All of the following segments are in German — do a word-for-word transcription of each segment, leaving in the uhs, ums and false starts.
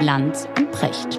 Lanz und Precht.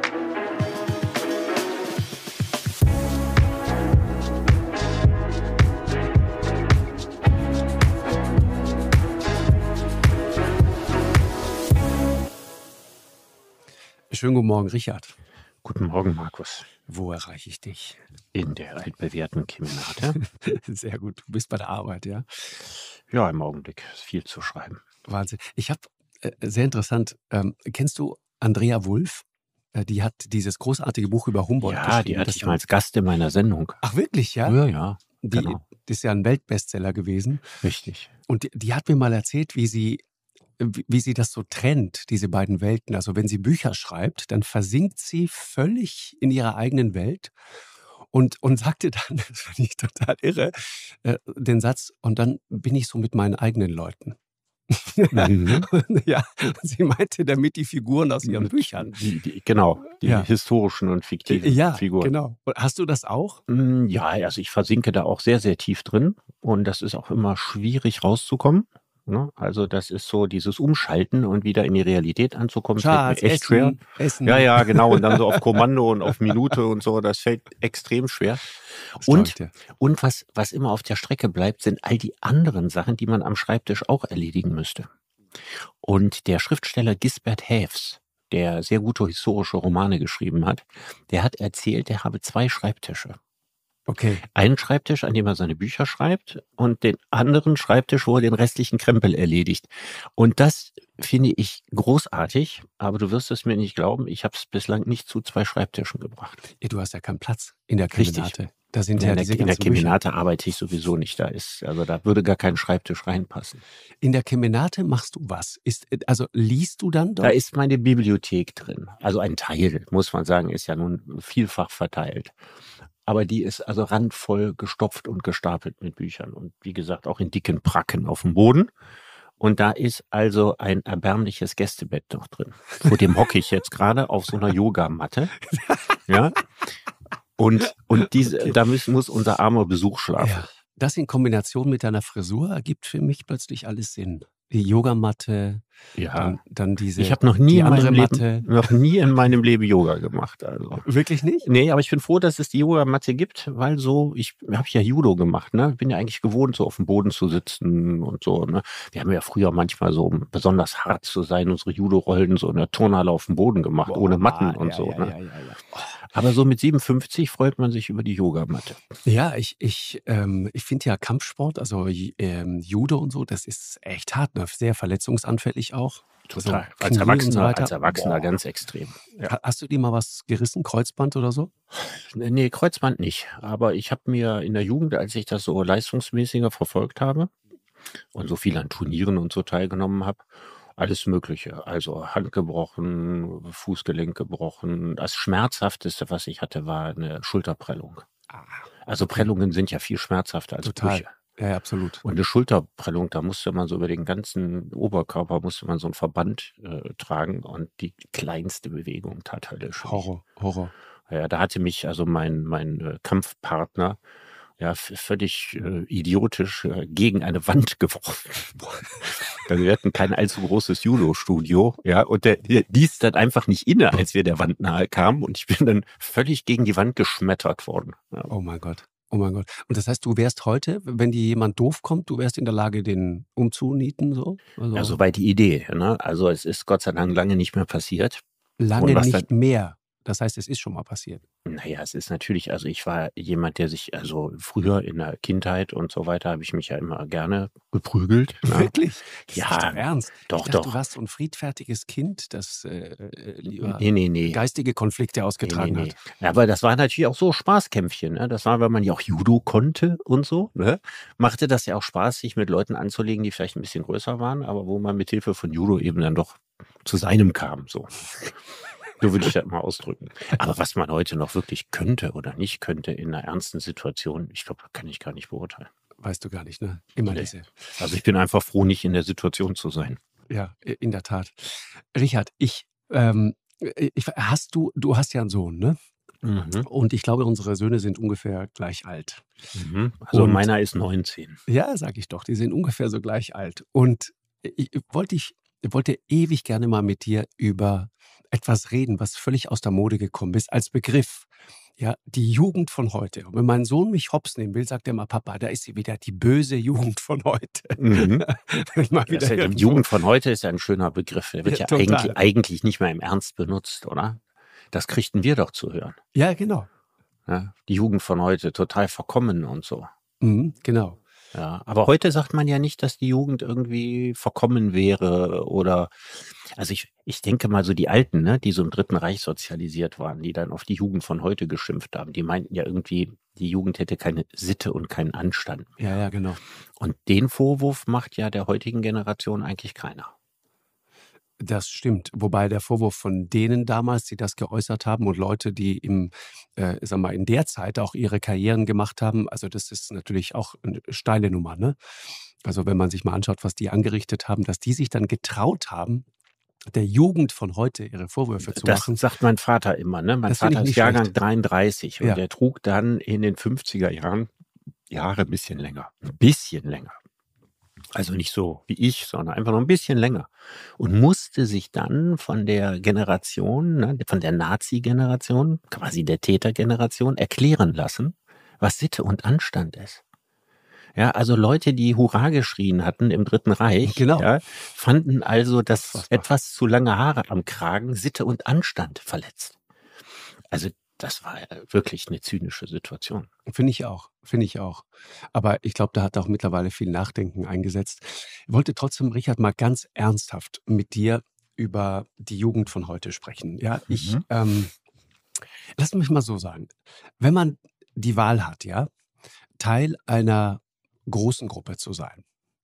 Schönen guten Morgen, Richard. Guten Morgen, Markus. Wo erreiche ich dich? In der altbewährten Kemenate. Sehr gut. Du bist bei der Arbeit, ja? Ja, im Augenblick ist viel zu schreiben. Wahnsinn. Ich habe, äh, sehr interessant, ähm, kennst du Andrea Wulff? Äh, die hat dieses großartige Buch über Humboldt Ja, geschrieben. die hatte das ich war- mal als Gast in meiner Sendung. Ach, wirklich, ja? Ja, ja, Die, genau. die ist ja ein Weltbestseller gewesen. Richtig. Und die, die hat mir mal erzählt, wie sie, wie, wie sie das so trennt, diese beiden Welten. Also wenn sie Bücher schreibt, dann versinkt sie völlig in ihrer eigenen Welt und, und sagte dann, das fand ich total irre, äh, den Satz, und dann bin ich so mit meinen eigenen Leuten. Mhm. Ja, sie meinte damit die Figuren aus ihren Büchern. Die, die, genau, die Ja. historischen und fiktiven Ja, Figuren. genau. Und hast du das auch? Mm, Ja, also ich versinke da auch sehr, sehr tief drin und das ist auch immer schwierig rauszukommen. Ne? Also das ist so dieses Umschalten und wieder in die Realität anzukommen, Schatz, fällt mir echt schwer. Essen, Essen. Ja, ja, genau. Und dann so auf Kommando und auf Minute und so, das fällt extrem schwer. Das glaub ich Und, dir. und was, was immer auf der Strecke bleibt, sind all die anderen Sachen, die man am Schreibtisch auch erledigen müsste. Und der Schriftsteller Gisbert Haefs, der sehr gute historische Romane geschrieben hat, der hat erzählt, er habe zwei Schreibtische. Okay. Einen Schreibtisch, an dem er seine Bücher schreibt und den anderen Schreibtisch, wo er den restlichen Krempel erledigt. Und das finde ich großartig, aber du wirst es mir nicht glauben, ich habe es bislang nicht zu zwei Schreibtischen gebracht. Ja, du hast ja keinen Platz in der Richtig. Kemenate. Da sind ja In der, diese in der ganzen Bücher. Kemenate arbeite ich sowieso nicht, da ist, also da würde gar kein Schreibtisch reinpassen. In der Kemenate machst du was? Ist, also liest du dann Da dort? ist meine Bibliothek drin. Also ein Teil, muss man sagen, ist ja nun vielfach verteilt. Aber die ist also randvoll gestopft und gestapelt mit Büchern. Und wie gesagt, auch in dicken Pracken auf dem Boden. Und da ist also ein erbärmliches Gästebett noch drin. Vor dem hocke ich jetzt gerade auf so einer Yogamatte. Ja. Und, und diese, Okay. da muss, muss unser armer Besuch schlafen. Ja. Das in Kombination mit deiner Frisur ergibt für mich plötzlich alles Sinn. Die Yogamatte, Ja. dann, dann diese, Ich habe noch nie die in andere meinem Matte. Leben, noch nie in meinem Leben Yoga gemacht. Also. Wirklich nicht? Nee, aber ich bin froh, dass es die Yogamatte gibt, weil so, ich habe ja Judo gemacht, ne? Bin ja eigentlich gewohnt, so auf dem Boden zu sitzen und so, ne? Wir haben ja früher manchmal so, um besonders hart zu sein, unsere Judo-Rollen so in der Turnhalle auf dem Boden gemacht, Boah, ohne Matten und ja, so, ja, ne? ja, ja, ja. Aber so mit siebenundfünfzig freut man sich über die Yogamatte. Ja, ich, ich, ähm, ich finde ja Kampfsport, also ähm, Judo und so, das ist echt hart, ne? Sehr verletzungsanfällig auch. Total. Also als Knie und Erwachsener, so weiter. als Erwachsener Boah. ganz extrem. Ja. Ha- Hast du dir mal was gerissen, Kreuzband oder so? Nee, Kreuzband nicht. Aber ich habe mir in der Jugend, als ich das so leistungsmäßiger verfolgt habe und so viel an Turnieren und so teilgenommen habe, alles Mögliche. Also Hand gebrochen, Fußgelenk gebrochen. Das Schmerzhafteste, was ich hatte, war eine Schulterprellung. Also Prellungen sind ja viel schmerzhafter als Total. Brüche. Ja, ja, absolut. Und eine Schulterprellung, da musste man so über den ganzen Oberkörper, musste man so einen Verband äh, tragen und die kleinste Bewegung tat höllisch weh. Horror, Horror. Ja, da hatte mich also mein, mein äh, Kampfpartner ja f- völlig äh, idiotisch äh, gegen eine Wand geworfen. Also wir hatten kein allzu großes Judo-Studio, ja, und der, der ließ dann einfach nicht inne, als wir der Wand nahe kamen und ich bin dann völlig gegen die Wand geschmettert worden. Ja. Oh mein Gott. Oh mein Gott. Und das heißt, du wärst heute, wenn dir jemand doof kommt, du wärst in der Lage, den umzunieten, so? Also Ja, soweit die Idee, ne? Also es ist Gott sei Dank lange nicht mehr passiert. lange und was nicht mehr. Das heißt, es ist schon mal passiert. Naja, es ist natürlich, also ich war jemand, der sich, also früher in der Kindheit und so weiter, habe ich mich ja immer gerne geprügelt. Ne? Wirklich? Das Ja, ist nicht dein Ernst. doch, ich dachte, doch. du warst so ein friedfertiges Kind, das äh, äh, lieber Nee, nee, nee. geistige Konflikte ausgetragen Nee, nee, hat. nee. Ja, aber das war natürlich auch so Spaßkämpfchen. Ne? Das war, wenn man ja auch Judo konnte und so. Ne? Machte das ja auch Spaß, sich mit Leuten anzulegen, die vielleicht ein bisschen größer waren, aber wo man mit Hilfe von Judo eben dann doch zu seinem kam. So. So würde ich das mal ausdrücken. Aber was man heute noch wirklich könnte oder nicht könnte in einer ernsten Situation, ich glaube, das kann ich gar nicht beurteilen. Weißt du gar nicht, ne? Immer Nee. diese. Also ich bin einfach froh, nicht in der Situation zu sein. Ja, in der Tat. Richard, ich, ähm, ich, hast du, du hast ja einen Sohn, ne? Mhm. Und ich glaube, unsere Söhne sind ungefähr gleich alt. Mhm. Also Und- meiner ist neunzehn. Ja, sag ich doch, die sind ungefähr so gleich alt. Und ich wollte ich wollte ewig gerne mal mit dir über etwas reden, was völlig aus der Mode gekommen ist, als Begriff. Ja, die Jugend von heute. Und wenn mein Sohn mich hops nehmen will, sagt er immer, Papa, da ist sie wieder, die böse Jugend von heute. Mhm. Wenn mal Das ist wieder ja, die irgendwo, Jugend von heute ist ja ein schöner Begriff. Der wird ja, ja eigentlich, total. eigentlich nicht mehr im Ernst benutzt, oder? Das kriegten wir doch zu hören. Ja, genau. Ja? Die Jugend von heute, total verkommen und so. Mhm, genau. Ja, aber heute sagt man ja nicht, dass die Jugend irgendwie verkommen wäre oder, also ich, ich denke mal so die Alten, ne, die so im Dritten Reich sozialisiert waren, die dann auf die Jugend von heute geschimpft haben, die meinten ja irgendwie, die Jugend hätte keine Sitte und keinen Anstand mehr. Ja, ja, genau. Und den Vorwurf macht ja der heutigen Generation eigentlich keiner. Das stimmt. Wobei der Vorwurf von denen damals, die das geäußert haben und Leute, die im, äh, sag mal, in der Zeit auch ihre Karrieren gemacht haben, also das ist natürlich auch eine steile Nummer, ne? Also wenn man sich mal anschaut, was die angerichtet haben, dass die sich dann getraut haben, der Jugend von heute ihre Vorwürfe zu Das machen, sagt mein Vater immer, ne? Mein das finde Vater ich ist nicht Jahrgang schlecht. dreiunddreißig und Ja. der trug dann in den fünfziger Jahren Jahre ein bisschen länger. Ein bisschen länger. Also nicht so wie ich, sondern einfach noch ein bisschen länger. Und musste sich dann von der Generation, ne, von der Nazi-Generation, quasi der Tätergeneration, erklären lassen, was Sitte und Anstand ist. Ja, also Leute, die Hurra geschrien hatten im Dritten Reich, Genau. ja, fanden also, dass Unfassbar. etwas zu lange Haare am Kragen Sitte und Anstand verletzt. Also das war wirklich eine zynische Situation. Finde ich auch, finde ich auch. Aber ich glaube, da hat auch mittlerweile viel Nachdenken eingesetzt. Ich wollte trotzdem, Richard, mal ganz ernsthaft mit dir über die Jugend von heute sprechen. Ja, ich, Mhm. ähm, lass mich mal so sagen. Wenn man die Wahl hat, ja, Teil einer großen Gruppe zu sein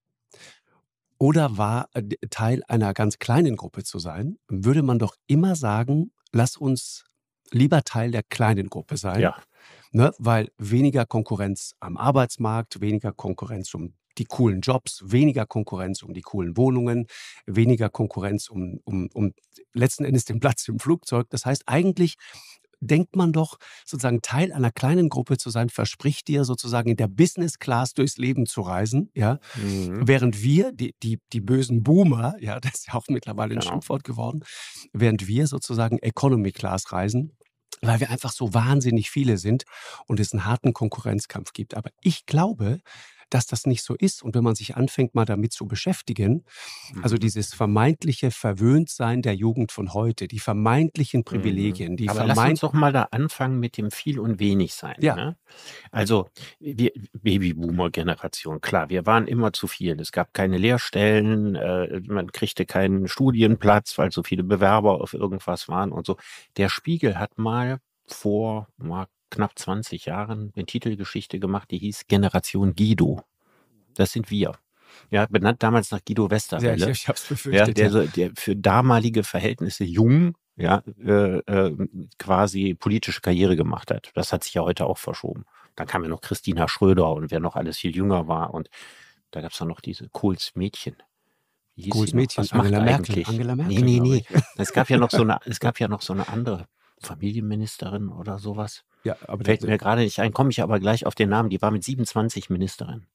oder war äh, d- Teil einer ganz kleinen Gruppe zu sein, würde man doch immer sagen, lass uns lieber Teil der kleinen Gruppe sein. Ja, Ne, weil weniger Konkurrenz am Arbeitsmarkt, weniger Konkurrenz um die coolen Jobs, weniger Konkurrenz um die coolen Wohnungen, weniger Konkurrenz um, um, um letzten Endes den Platz im Flugzeug. Das heißt, eigentlich denkt man doch, sozusagen Teil einer kleinen Gruppe zu sein, verspricht dir sozusagen in der Business Class durchs Leben zu reisen, ja. mhm. Während wir, die, die, die bösen Boomer, ja, das ist ja auch mittlerweile ein Genau. Schimpfwort geworden, während wir sozusagen Economy Class reisen, weil wir einfach so wahnsinnig viele sind und es einen harten Konkurrenzkampf gibt. Aber ich glaube, dass das nicht so ist. Und wenn man sich anfängt, mal damit zu beschäftigen, also Mhm. dieses vermeintliche Verwöhntsein der Jugend von heute, die vermeintlichen Mhm. Privilegien, die Aber lass uns vermeint... doch mal da anfangen mit dem viel und wenig sein. Ja. Ne? Also wir, Babyboomer-Generation, klar, wir waren immer zu viel. Es gab keine Lehrstellen, äh, man kriegte keinen Studienplatz, weil so viele Bewerber auf irgendwas waren und so. Der Spiegel hat mal vor mal knapp zwanzig Jahren eine Titelgeschichte gemacht, die hieß Generation Guido. Das sind wir. Ja, benannt damals nach Guido Ja, ich, Westerwelle. ich habe es Ja, befürchtet. der, Ja, so, der für damalige Verhältnisse jung, ja, äh, äh, quasi politische Karriere gemacht hat. Das hat sich ja heute auch verschoben. Dann kam ja noch Christina Schröder und wer noch alles viel jünger war. Und da gab es dann noch diese Kohls Mädchen. Wie hieß Kohls sie noch? Mädchen, Was macht Angela Merkel. eigentlich? Angela Nee, Merkel, nee, glaube nee. ich. Es gab ja noch so eine, es gab ja noch so eine andere Familienministerin oder sowas. Ja, aber Fällt das, mir gerade nicht ein, komme ich aber gleich auf den Namen. Die war mit siebenundzwanzig Ministerin.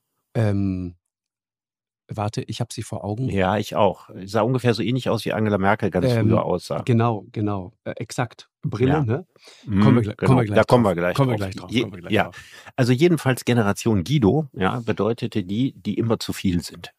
ähm, warte, ich habe sie vor Augen. Ja, ich auch. Sah ungefähr so ähnlich aus, wie Angela Merkel ganz Ähm, früher aussah. Genau, genau. Äh, exakt. Brille, Ja. ne? Mhm, Kommen wir, gleich- genau. kommen wir gleich Da kommen drauf. wir gleich kommen wir drauf. gleich drauf. Je, Kommen wir gleich ja, drauf. also jedenfalls Generation Guido, ja, bedeutete die, die immer zu viel sind.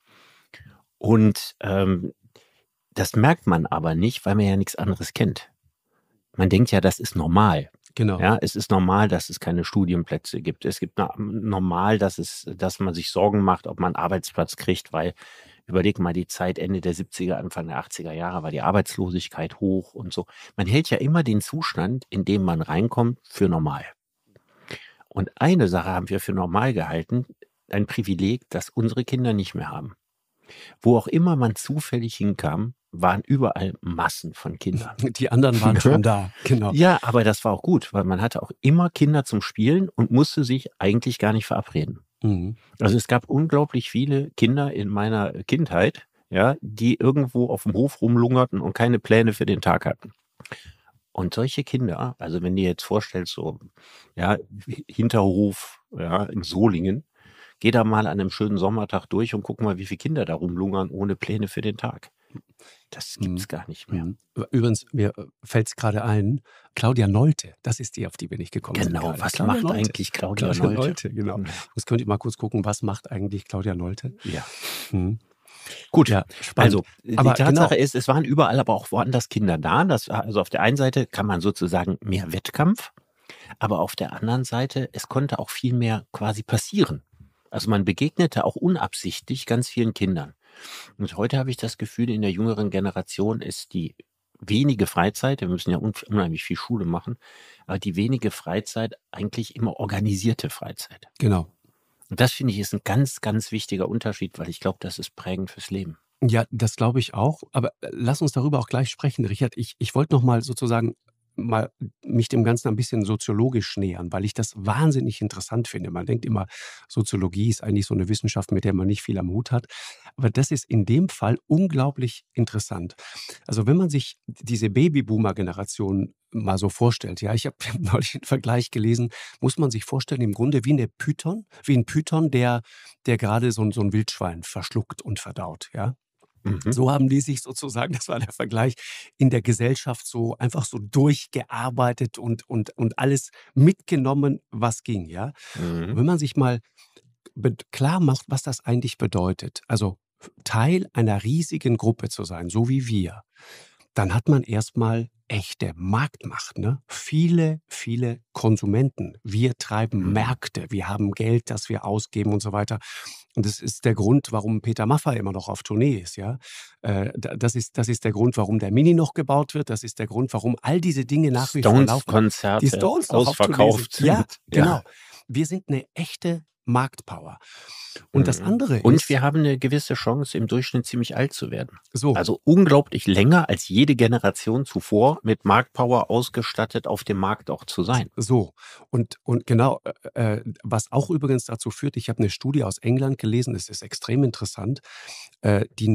Und ähm, das merkt man aber nicht, weil man ja nichts anderes kennt. Man denkt ja, das ist normal. Genau. Ja, es ist normal, dass es keine Studienplätze gibt. Es gibt na, normal, dass es, dass man sich Sorgen macht, ob man einen Arbeitsplatz kriegt, weil überleg mal die Zeit Ende der siebziger, Anfang der achtziger Jahre war die Arbeitslosigkeit hoch und so. Man hält ja immer den Zustand, in dem man reinkommt, für normal. Und eine Sache haben wir für normal gehalten, ein Privileg, das unsere Kinder nicht mehr haben. Wo auch immer man zufällig hinkam, waren überall Massen von Kindern. Die anderen waren schon da. Genau. Ja, aber das war auch gut, weil man hatte auch immer Kinder zum Spielen und musste sich eigentlich gar nicht verabreden. Mhm. Also es gab unglaublich viele Kinder in meiner Kindheit, ja, die irgendwo auf dem Hof rumlungerten und keine Pläne für den Tag hatten. Und solche Kinder, also wenn du dir jetzt vorstellst, so, ja, Hinterhof, ja, in Solingen, geh da mal an einem schönen Sommertag durch und guck mal, wie viele Kinder da rumlungern ohne Pläne für den Tag. Das Mhm. gibt's gar nicht mehr. Mhm. Übrigens, mir fällt es gerade ein, Claudia Nolte, das ist die, auf die wir nicht gekommen sind Genau, gerade. was Claudia macht Nolte. eigentlich Claudia, Claudia Nolte? Nolte, genau. Ja. Jetzt könnt ihr mal kurz gucken, was macht eigentlich Claudia Nolte? Ja. Mhm. Gut, Ja, spannend. also die Aber Tatsache genau. ist, es waren überall aber auch woanders Kinder da. Das, also auf der einen Seite kann man sozusagen mehr Wettkampf, aber auf der anderen Seite, es konnte auch viel mehr quasi passieren. Also man begegnete auch unabsichtlich ganz vielen Kindern. Und heute habe ich das Gefühl, in der jüngeren Generation ist die wenige Freizeit, wir müssen ja un- unheimlich viel Schule machen, aber die wenige Freizeit eigentlich immer organisierte Freizeit. Genau. Und das finde ich ist ein ganz, ganz wichtiger Unterschied, weil ich glaube, das ist prägend fürs Leben. Ja, das glaube ich auch. Aber äh, lass uns darüber auch gleich sprechen, Richard. Ich, ich wollte noch mal sozusagen mal mich dem Ganzen ein bisschen soziologisch nähern, weil ich das wahnsinnig interessant finde. Man denkt immer, Soziologie ist eigentlich so eine Wissenschaft, mit der man nicht viel am Hut hat. Aber das ist in dem Fall unglaublich interessant. Also wenn man sich diese Babyboomer-Generation mal so vorstellt, ja, ich habe neulich einen Vergleich gelesen, muss man sich vorstellen, im Grunde wie eine Python, wie ein Python, der, der gerade so, ein- so ein Wildschwein verschluckt und verdaut, ja. Mhm. So haben die sich sozusagen, das war der Vergleich, in der Gesellschaft so einfach so durchgearbeitet und, und, und alles mitgenommen, was ging, ja. Und Mhm. wenn man sich mal be- klar macht, was das eigentlich bedeutet, also Teil einer riesigen Gruppe zu sein, so wie wir, dann hat man erstmal echte Marktmacht, ne? Viele, viele Konsumenten. Wir treiben Mhm. Märkte, wir haben Geld, das wir ausgeben und so weiter. Und das ist der Grund, warum Peter Maffay immer noch auf Tournee ist, ja. Äh, da- das ist, das ist der Grund, warum der Mini noch gebaut wird. Das ist der Grund, warum all diese Dinge nach wie vor laufen. Die Stones-Konzerte Stones noch auf Tournee ausverkauft sind. Ja, sind. genau. Wir sind eine echte Marktpower. Und das Mhm. andere Und ist, wir haben eine gewisse Chance, im Durchschnitt ziemlich alt zu werden. so, Also unglaublich länger als jede Generation zuvor mit Marktpower ausgestattet auf dem Markt auch zu sein. So, und, und genau, äh, äh, was auch übrigens dazu führt, ich habe eine Studie aus England gelesen, das ist extrem interessant, äh, die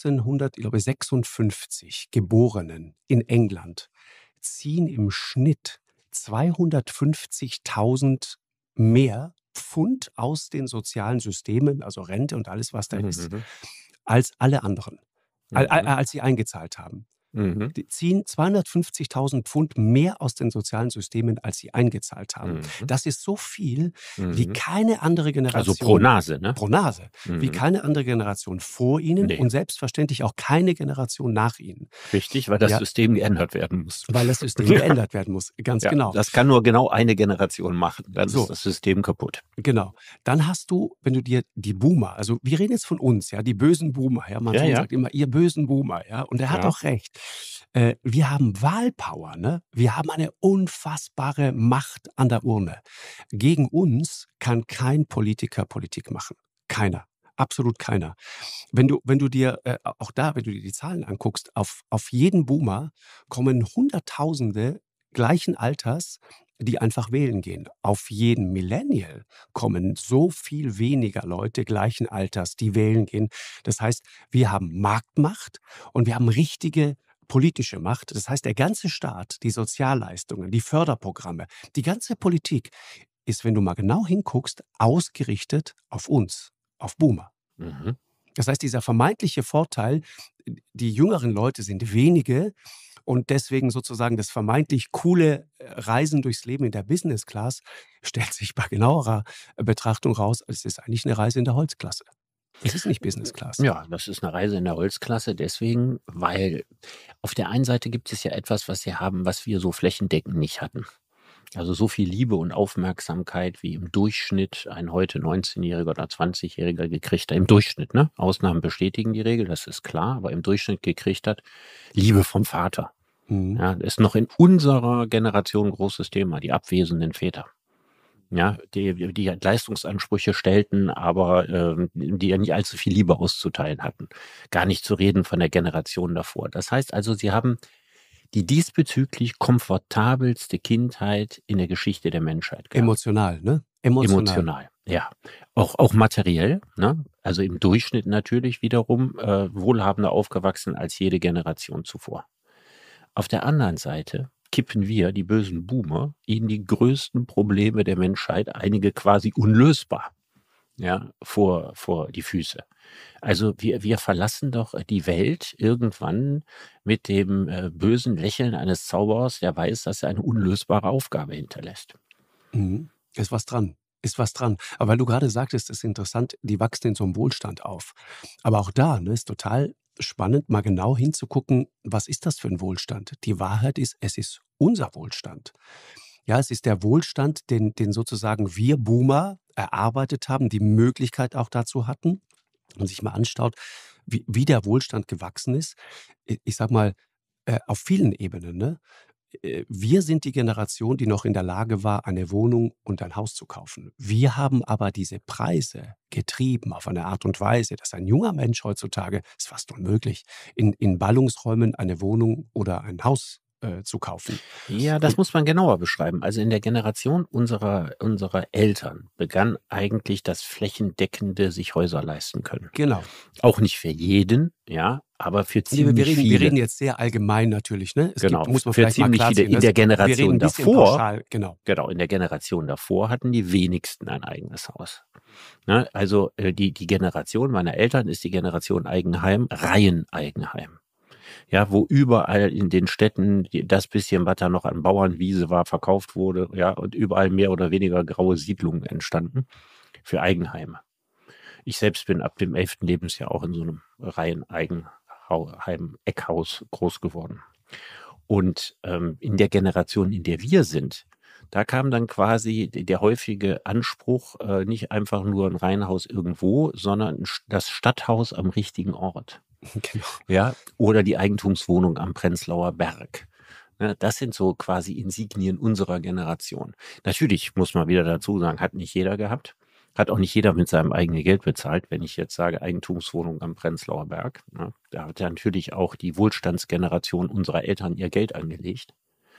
neunzehnhundertsechsundfünfzig Geborenen in England ziehen im Schnitt zweihundertfünfzigtausend mehr Pfund aus den sozialen Systemen, also Rente und alles, was da ist, Mhm. als alle anderen, al- al- Mhm. als sie eingezahlt haben. Mhm. Die ziehen zweihundertfünfzigtausend Pfund mehr aus den sozialen Systemen, als sie eingezahlt haben. Mhm. Das ist so viel wie Mhm. keine andere Generation. Also pro Nase, ne? Pro Nase. Wie Mhm. keine andere Generation vor ihnen Nee. und selbstverständlich auch keine Generation nach ihnen. Richtig, weil das Ja. System geändert werden muss. Weil das System Ja. geändert werden muss. Ganz Ja, genau. das kann nur genau eine Generation machen. Dann So. ist das System kaputt. Genau. Dann hast du, wenn du dir die Boomer, also wir reden jetzt von uns, ja, die bösen Boomer, ja, mein Ja, Sohn ja. sagt immer, ihr bösen Boomer, ja, und er hat Ja. auch recht. Äh, wir haben Wahlpower, ne? Wir haben eine unfassbare Macht an der Urne. Gegen uns kann kein Politiker Politik machen. Keiner. Absolut keiner. Wenn du, wenn du dir, äh, auch da, wenn du dir die Zahlen anguckst, auf, auf jeden Boomer kommen Hunderttausende gleichen Alters, die einfach wählen gehen. Auf jeden Millennial kommen so viel weniger Leute gleichen Alters, die wählen gehen. Das heißt, wir haben Marktmacht und wir haben richtige politische Macht. Das heißt, der ganze Staat, die Sozialleistungen, die Förderprogramme, die ganze Politik ist, wenn du mal genau hinguckst, ausgerichtet auf uns, auf Boomer. Mhm. Das heißt, dieser vermeintliche Vorteil, die jüngeren Leute sind wenige und deswegen sozusagen das vermeintlich coole äh, Reisen durchs Leben in der Business Class stellt sich bei genauerer äh, Betrachtung raus, es ist eigentlich eine Reise in der Holzklasse. Es ist nicht Business Class. Ja, das ist eine Reise in der Holzklasse deswegen, weil auf der einen Seite gibt es ja etwas, was sie haben, was wir so flächendeckend nicht hatten. Also so viel Liebe und Aufmerksamkeit, wie im Durchschnitt ein heute neunzehnjähriger oder zwanzigjähriger gekriegt hat, im Durchschnitt, ne? Ausnahmen bestätigen die Regel, das ist klar, aber im Durchschnitt gekriegt hat, Liebe vom Vater. Mhm. Ja, das ist noch in unserer Generation ein großes Thema, die abwesenden Väter. Ja, die, die Leistungsansprüche stellten, aber ähm, die ja nicht allzu viel Liebe auszuteilen hatten. Gar nicht zu reden von der Generation davor. Das heißt also, sie haben die diesbezüglich komfortabelste Kindheit in der Geschichte der Menschheit gehabt. Emotional, ne? Emotional. Emotional, ja. Auch, auch materiell, ne? Also im Durchschnitt natürlich wiederum äh, wohlhabender aufgewachsen als jede Generation zuvor. Auf der anderen Seite kippen wir, die bösen Boomer, in die größten Probleme der Menschheit, einige quasi unlösbar. ja, vor, vor die Füße. Also wir, wir verlassen doch die Welt irgendwann mit dem äh, bösen Lächeln eines Zauberers, der weiß, dass er eine unlösbare Aufgabe hinterlässt. Mhm. Ist was dran. Ist was dran. Aber weil du gerade sagtest, ist interessant, die wachsen in so einem Wohlstand auf. Aber auch da, ne, ist total spannend, mal genau hinzugucken, was ist das für ein Wohlstand? Die Wahrheit ist, es ist unser Wohlstand. Ja, es ist der Wohlstand, den den sozusagen wir Boomer erarbeitet haben, die Möglichkeit auch dazu hatten und sich mal anschaut, wie wie der Wohlstand gewachsen ist. I ich sage mal, äh, auf vielen Ebenen, ne? Äh, wir sind die Generation, die noch in der Lage war, eine Wohnung und ein Haus zu kaufen. Wir haben aber diese Preise getrieben auf eine Art und Weise, dass ein junger Mensch heutzutage, ist fast unmöglich, in in Ballungsräumen eine Wohnung oder ein Haus, äh, zu kaufen. Ja, das Und muss man genauer beschreiben. Also in der Generation unserer, unserer Eltern begann eigentlich das flächendeckende sich Häuser leisten können. genau. Auch nicht für jeden, ja, aber für Ne, wir wir ziemlich reden wir viele. reden jetzt sehr allgemein natürlich, ne? Es gibt Genau, muss man für vielleicht mal ziemlich viele. klarziehen, In das der wir reden Generation ein bisschen davor, pauschal, genau. genau, in der Generation davor hatten die wenigsten ein eigenes Haus. Ne? Also äh, die, die Generation meiner Eltern ist die Generation Eigenheim, Reiheneigenheim. Ja, wo überall in den Städten die, das bisschen, was da noch an Bauernwiese war, verkauft wurde, ja, und überall mehr oder weniger graue Siedlungen entstanden für Eigenheime. Ich selbst bin ab dem elften Lebensjahr auch in so einem Reiheneigenheim-Eckhaus groß geworden. Und ähm, in der Generation, in der wir sind, da kam dann quasi der häufige Anspruch, äh, nicht einfach nur ein Reihenhaus irgendwo, sondern das Stadthaus am richtigen Ort. Genau. Ja, oder die Eigentumswohnung am Prenzlauer Berg. Ja, das sind so quasi Insignien unserer Generation. Natürlich muss man wieder dazu sagen, hat nicht jeder gehabt. Hat auch nicht jeder mit seinem eigenen Geld bezahlt. Wenn ich jetzt sage Eigentumswohnung am Prenzlauer Berg, ne, da hat ja natürlich auch die Wohlstandsgeneration unserer Eltern ihr Geld angelegt.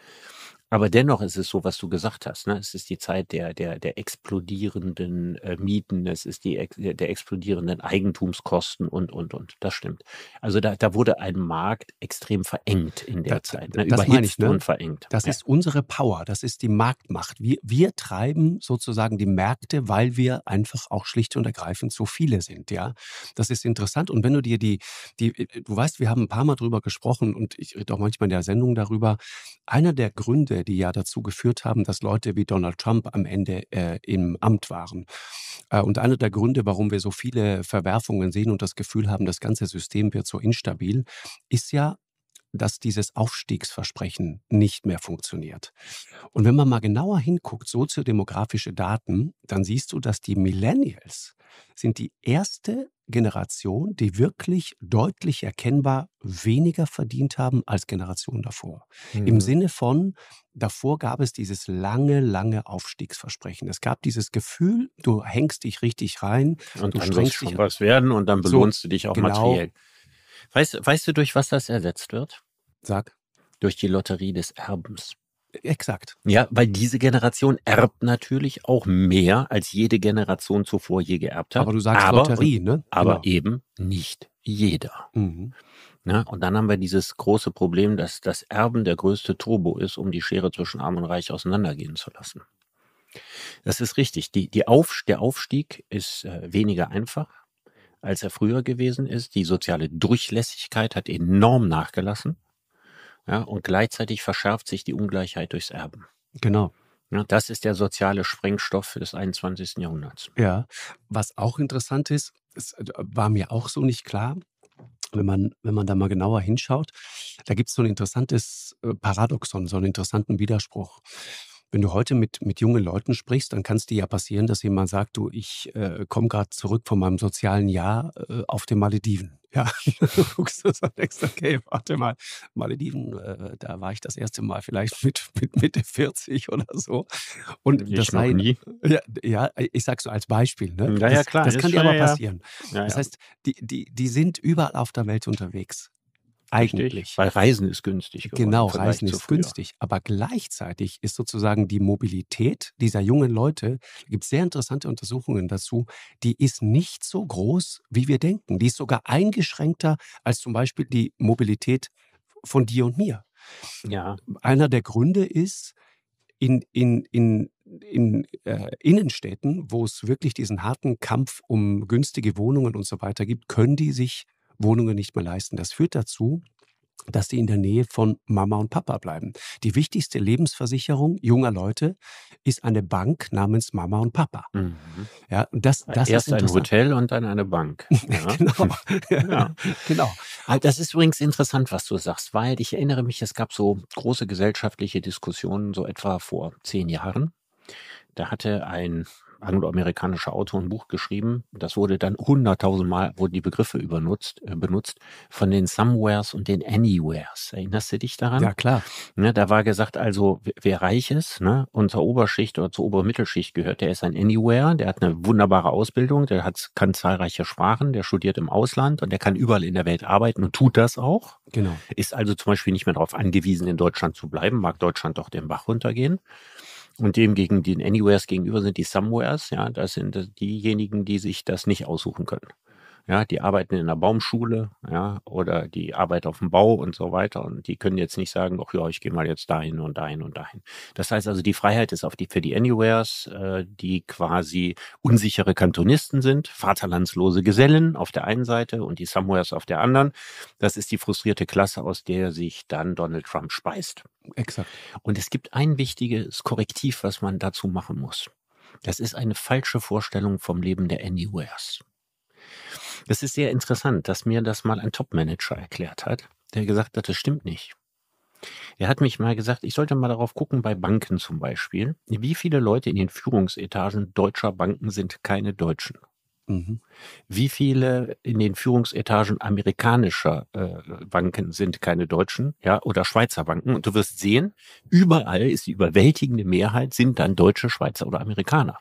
Aber dennoch ist es so, was du gesagt hast. Ne? Es ist die Zeit der, der, der explodierenden äh, Mieten, es ist die ex der explodierenden Eigentumskosten und, und, und. Das stimmt. Also da, da wurde ein Markt extrem verengt in der Da, Zeit. Ne? das meine ich, Überhitzt ne? und verengt. Das Ja. ist unsere Power, das ist die Marktmacht. Wir, wir treiben sozusagen die Märkte, weil wir einfach auch schlicht und ergreifend so viele sind, ja. Das ist interessant. Und wenn du dir die, die, du weißt, wir haben ein paar Mal drüber gesprochen und ich rede auch manchmal in der Sendung darüber. Einer der Gründe, die ja dazu geführt haben, dass Leute wie Donald Trump am Ende äh, im Amt waren. Äh, und einer der Gründe, warum wir so viele Verwerfungen sehen und das Gefühl haben, das ganze System wird so instabil, ist ja, dass dieses Aufstiegsversprechen nicht mehr funktioniert. Und wenn man mal genauer hinguckt, soziodemografische Daten, dann siehst du, dass die Millennials sind die erste Generation, die wirklich deutlich erkennbar weniger verdient haben als Generationen davor. Im Mhm. Sinne von, davor gab es dieses lange, lange Aufstiegsversprechen. Es gab dieses Gefühl, du hängst dich richtig rein, Und du dann wird strengst schon dich. was werden und dann So, belohnst du dich auch genau, materiell. Weißt, weißt du, durch was das ersetzt wird? sag, Durch die Lotterie des Erbens. exakt. Ja, weil diese Generation erbt natürlich auch mehr, als jede Generation zuvor je geerbt hat. Aber du sagst aber, Lotterie, ne? aber Genau. eben nicht jeder. Mhm. Ne? Und dann haben wir dieses große Problem, dass das Erben der größte Turbo ist, um die Schere zwischen Arm und Reich auseinandergehen zu lassen. Das ist richtig. Die, die Auf, der Aufstieg ist äh, weniger einfach, als er früher gewesen ist. Die soziale Durchlässigkeit hat enorm nachgelassen. Ja, und gleichzeitig verschärft sich die Ungleichheit durchs Erben. Genau. Ja, das ist der soziale Sprengstoff des einundzwanzigsten Jahrhunderts. Ja. Was auch interessant ist, es äh, war mir auch so nicht klar, wenn man, wenn man da mal genauer hinschaut, da gibt es so ein interessantes äh, Paradoxon, so einen interessanten Widerspruch. Wenn du heute mit, mit jungen Leuten sprichst, dann kann es dir ja passieren, dass jemand sagt, du, ich äh, komme gerade zurück von meinem sozialen Jahr äh, auf den Malediven. Ja, du guckst das und denkst, okay, warte mal, Malediven, äh, da war ich das erste Mal vielleicht mit, mit Mitte vierzig oder so. Und Ich das noch sei, nie. ja, ja, ich sag's so als Beispiel, ne? Ja, ja, Das, klar. das ist kann dir schon, aber ja, ja. passieren. Ja, Das ja. heißt, die, die, die sind überall auf der Welt unterwegs. Richtig. Eigentlich. Weil Reisen ist günstig geworden Genau, im Vergleich Reisen zu ist früher. günstig. Aber gleichzeitig ist sozusagen die Mobilität dieser jungen Leute, da gibt es sehr interessante Untersuchungen dazu, die ist nicht so groß, wie wir denken. Die ist sogar eingeschränkter als zum Beispiel die Mobilität von dir und mir. Ja. Einer der Gründe ist, in, in, in, in äh, Innenstädten, wo es wirklich diesen harten Kampf um günstige Wohnungen und so weiter gibt, können die sich Wohnungen nicht mehr leisten. Das führt dazu, dass die in der Nähe von Mama und Papa bleiben. Die wichtigste Lebensversicherung junger Leute ist eine Bank namens Mama und Papa. Mhm. Ja, und das, das ist Erst ein interessant. Hotel und dann eine Bank. Ja. Genau. Ja. Genau. Ah, Das ist übrigens interessant, was du sagst, weil ich erinnere mich, es gab so große gesellschaftliche Diskussionen, so etwa vor zehn Jahren. Da hatte ein angloamerikanischer Autor ein Buch geschrieben. Das wurde dann hunderttausendmal, wurden die Begriffe übernutzt, äh, benutzt, von den Somewheres und den Anywheres. Erinnerst du dich daran? Ja, klar. Ne, da war gesagt, also wer- wer reich ist, ne, und zur Oberschicht oder zur oberen Mittelschicht gehört, der ist ein Anywhere, der hat eine wunderbare Ausbildung, der hat, kann zahlreiche Sprachen, der studiert im Ausland und der kann überall in der Welt arbeiten und tut das auch. Genau. Ist also zum Beispiel nicht mehr darauf angewiesen, in Deutschland zu bleiben, mag Deutschland doch den Bach runtergehen. Und dem gegen den Anywheres gegenüber sind die Somewheres, ja, das sind diejenigen, die sich das nicht aussuchen können. Ja, die arbeiten in einer Baumschule, ja, oder die arbeiten auf dem Bau und so weiter und die können jetzt nicht sagen, ach ja, ich gehe mal jetzt dahin und dahin und dahin. Das heißt also, die Freiheit ist auf die, für die Anywheres, äh, die quasi unsichere Kantonisten sind, vaterlandslose Gesellen auf der einen Seite und die Somewheres auf der anderen. Das ist die frustrierte Klasse, aus der sich dann Donald Trump speist. Exakt. Und es gibt ein wichtiges Korrektiv, was man dazu machen muss. Das ist eine falsche Vorstellung vom Leben der Anywheres. Das ist sehr interessant, dass mir das mal ein Top-Manager erklärt hat, der gesagt hat, das stimmt nicht. Er hat mich mal gesagt, ich sollte mal darauf gucken, bei Banken zum Beispiel, wie viele Leute in den Führungsetagen deutscher Banken sind keine Deutschen. Mhm. Wie viele in den Führungsetagen amerikanischer äh, Banken sind keine Deutschen, ja, oder Schweizer Banken. Und du wirst sehen, überall ist die überwältigende Mehrheit, sind dann Deutsche, Schweizer oder Amerikaner.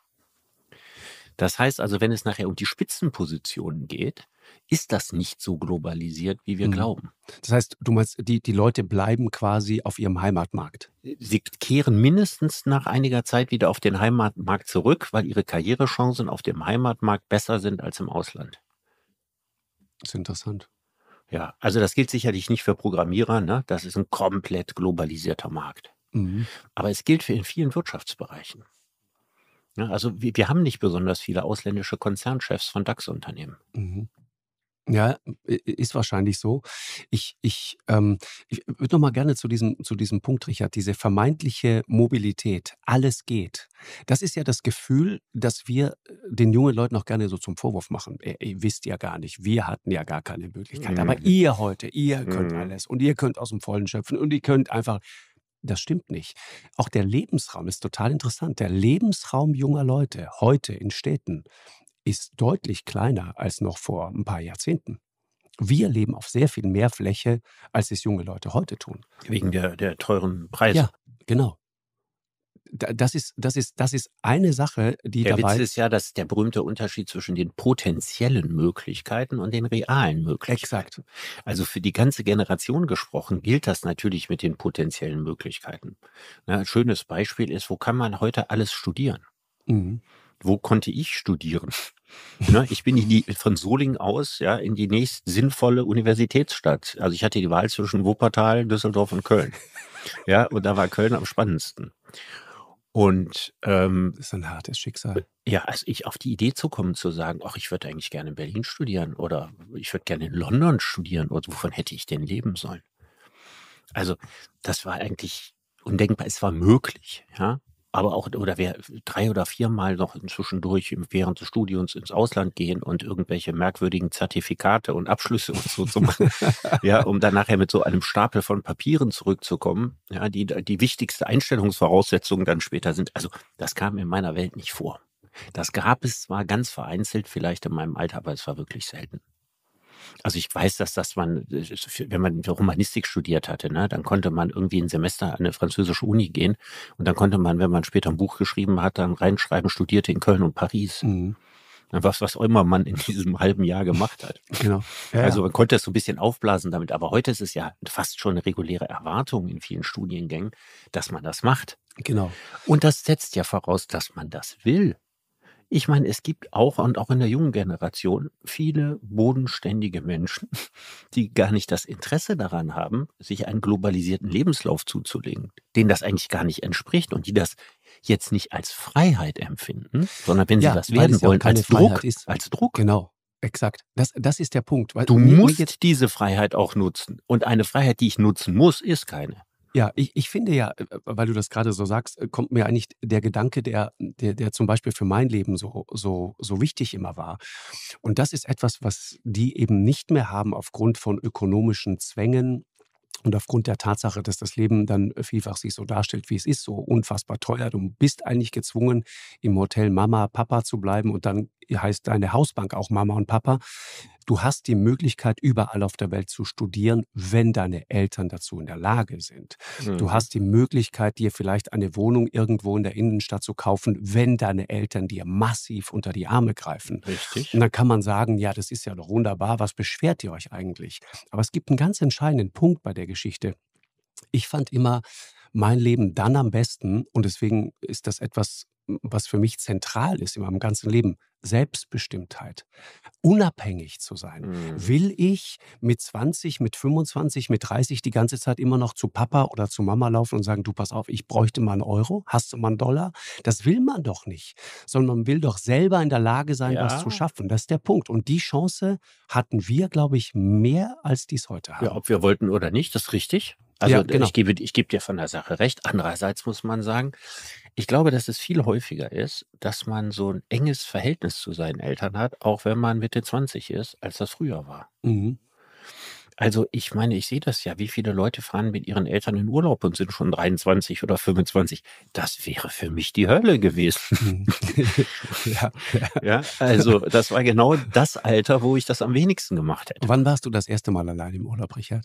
Das heißt also, wenn es nachher um die Spitzenpositionen geht, ist das nicht so globalisiert, wie wir Mhm. glauben. Das heißt, du meinst, die, die Leute bleiben quasi auf ihrem Heimatmarkt. Sie kehren mindestens nach einiger Zeit wieder auf den Heimatmarkt zurück, weil ihre Karrierechancen auf dem Heimatmarkt besser sind als im Ausland. Das ist interessant. Ja, also das gilt sicherlich nicht für Programmierer, ne? Das ist ein komplett globalisierter Markt. Mhm. Aber es gilt für in vielen Wirtschaftsbereichen. Ja, also wir, wir haben nicht besonders viele ausländische Konzernchefs von DAX-Unternehmen. Mhm. Ja, i- ist wahrscheinlich so. Ich, ich, ähm, ich würde noch mal gerne zu diesem, zu diesem Punkt, Richard, diese vermeintliche Mobilität, alles geht. Das ist ja das Gefühl, dass wir äh, den jungen Leuten auch gerne so zum Vorwurf machen. Ihr, ihr wisst ja gar nicht, wir hatten ja gar keine Möglichkeit. Aber Mhm. ihr heute, ihr könnt Mhm. alles und ihr könnt aus dem Vollen schöpfen und ihr könnt einfach. Das stimmt nicht. Auch der Lebensraum ist total interessant. Der Lebensraum junger Leute heute in Städten ist deutlich kleiner als noch vor ein paar Jahrzehnten. Wir leben auf sehr viel mehr Fläche, als es junge Leute heute tun. Wegen der, der teuren Preise. Ja, genau. Da- Das ist, das ist, das ist eine Sache, die Der Witz dabei. ist ja, dass der berühmte Unterschied zwischen den potenziellen Möglichkeiten und den realen Möglichkeiten. Exakt. Also für die ganze Generation gesprochen gilt das natürlich mit den potenziellen Möglichkeiten. Na, ein schönes Beispiel ist, wo kann man heute alles studieren? Mhm. Wo konnte ich studieren? Ne, ich bin in die, von Solingen aus ja, in die nächst sinnvolle Universitätsstadt. Also ich hatte die Wahl zwischen Wuppertal, Düsseldorf und Köln. Ja, und da war Köln am spannendsten. Und ähm, Das ist ein hartes Schicksal. ja, also ich auf die Idee zu kommen, zu sagen, ach, ich würde eigentlich gerne in Berlin studieren oder ich würde gerne in London studieren oder wovon hätte ich denn leben sollen? Also das war eigentlich undenkbar. Es war möglich, ja. Aber auch, oder wer drei oder viermal noch zwischendurch im- während des Studiums ins Ausland gehen und irgendwelche merkwürdigen Zertifikate und Abschlüsse und so zu machen, ja, um dann nachher mit so einem Stapel von Papieren zurückzukommen, ja, die die wichtigste Einstellungsvoraussetzung dann später sind. Also das kam in meiner Welt nicht vor. Das gab es zwar ganz vereinzelt, vielleicht in meinem Alter, aber es war wirklich selten. Also ich weiß, dass das man, wenn man Romanistik studiert hatte, ne, dann konnte man irgendwie ein Semester an eine französische Uni gehen und dann konnte man, wenn man später ein Buch geschrieben hat, dann reinschreiben, studierte in Köln und Paris. Mhm. Was, was auch immer man in diesem halben Jahr gemacht hat. Genau. Ja, Also ja. man konnte es so ein bisschen aufblasen damit, aber heute ist es ja fast schon eine reguläre Erwartung in vielen Studiengängen, dass man das macht. Genau. Und das setzt ja voraus, dass man das will. Ich meine, es gibt auch und auch in der jungen Generation viele bodenständige Menschen, die gar nicht das Interesse daran haben, sich einen globalisierten Lebenslauf zuzulegen, denen das eigentlich gar nicht entspricht und die das jetzt nicht als Freiheit empfinden, sondern wenn sie Ja, das weil werden es ja auch wollen, keine als Freiheit Druck, ist. als Druck. Genau, exakt. Das, das ist der Punkt. Weil Du mir, mir musst geht, diese Freiheit auch nutzen. Und eine Freiheit, die ich nutzen muss, ist keine. ja, ich, ich finde ja, äh, weil du das gerade so sagst, äh, kommt mir eigentlich der Gedanke, der, der, der zum Beispiel für mein Leben so, so, so wichtig immer war. Und das ist etwas, was die eben nicht mehr haben aufgrund von ökonomischen Zwängen und aufgrund der Tatsache, dass das Leben dann vielfach sich so darstellt, wie es ist, so unfassbar teuer. Du bist eigentlich gezwungen, im Hotel Mama, Papa zu bleiben und dann heißt deine Hausbank auch Mama und Papa. Du hast die Möglichkeit, überall auf der Welt zu studieren, wenn deine Eltern dazu in der Lage sind. Du Mhm. hast die Möglichkeit, dir vielleicht eine Wohnung irgendwo in der Innenstadt zu kaufen, wenn deine Eltern dir massiv unter die Arme greifen. Richtig. Und dann kann man sagen, ja, das ist ja doch wunderbar, was beschwert ihr euch eigentlich? Aber es gibt einen ganz entscheidenden Punkt bei der Geschichte. Ich fand immer mein Leben dann am besten und deswegen ist das etwas, was für mich zentral ist in meinem ganzen Leben. Selbstbestimmtheit. Unabhängig zu sein. Mhm. Will ich mit zwanzig, mit fünfundzwanzig, mit dreißig die ganze Zeit immer noch zu Papa oder zu Mama laufen und sagen, du pass auf, ich bräuchte mal einen Euro, hast du mal einen Dollar? Das will man doch nicht, sondern man will doch selber in der Lage sein, was zu Ja, schaffen. Das ist der Punkt. Und die Chance hatten wir, glaube ich, mehr, als die es heute ja, haben. ob wir wollten oder nicht, das ist richtig. Also Ja, d- genau. ich gebe, ich gebe dir von der Sache recht. Andererseits muss man sagen, ich glaube, dass es viel häufiger ist, dass man so ein enges Verhältnis zu seinen Eltern hat, auch wenn man Mitte zwanzig ist, als das früher war. Mhm. Also ich meine, ich sehe das ja, wie viele Leute fahren mit ihren Eltern in Urlaub und sind schon dreiundzwanzig oder fünfundzwanzig. Das wäre für mich die Hölle gewesen. Mhm. Ja, ja. Ja, also das war genau das Alter, wo ich das am wenigsten gemacht hätte. Wann warst du das erste Mal allein im Urlaub, Richard?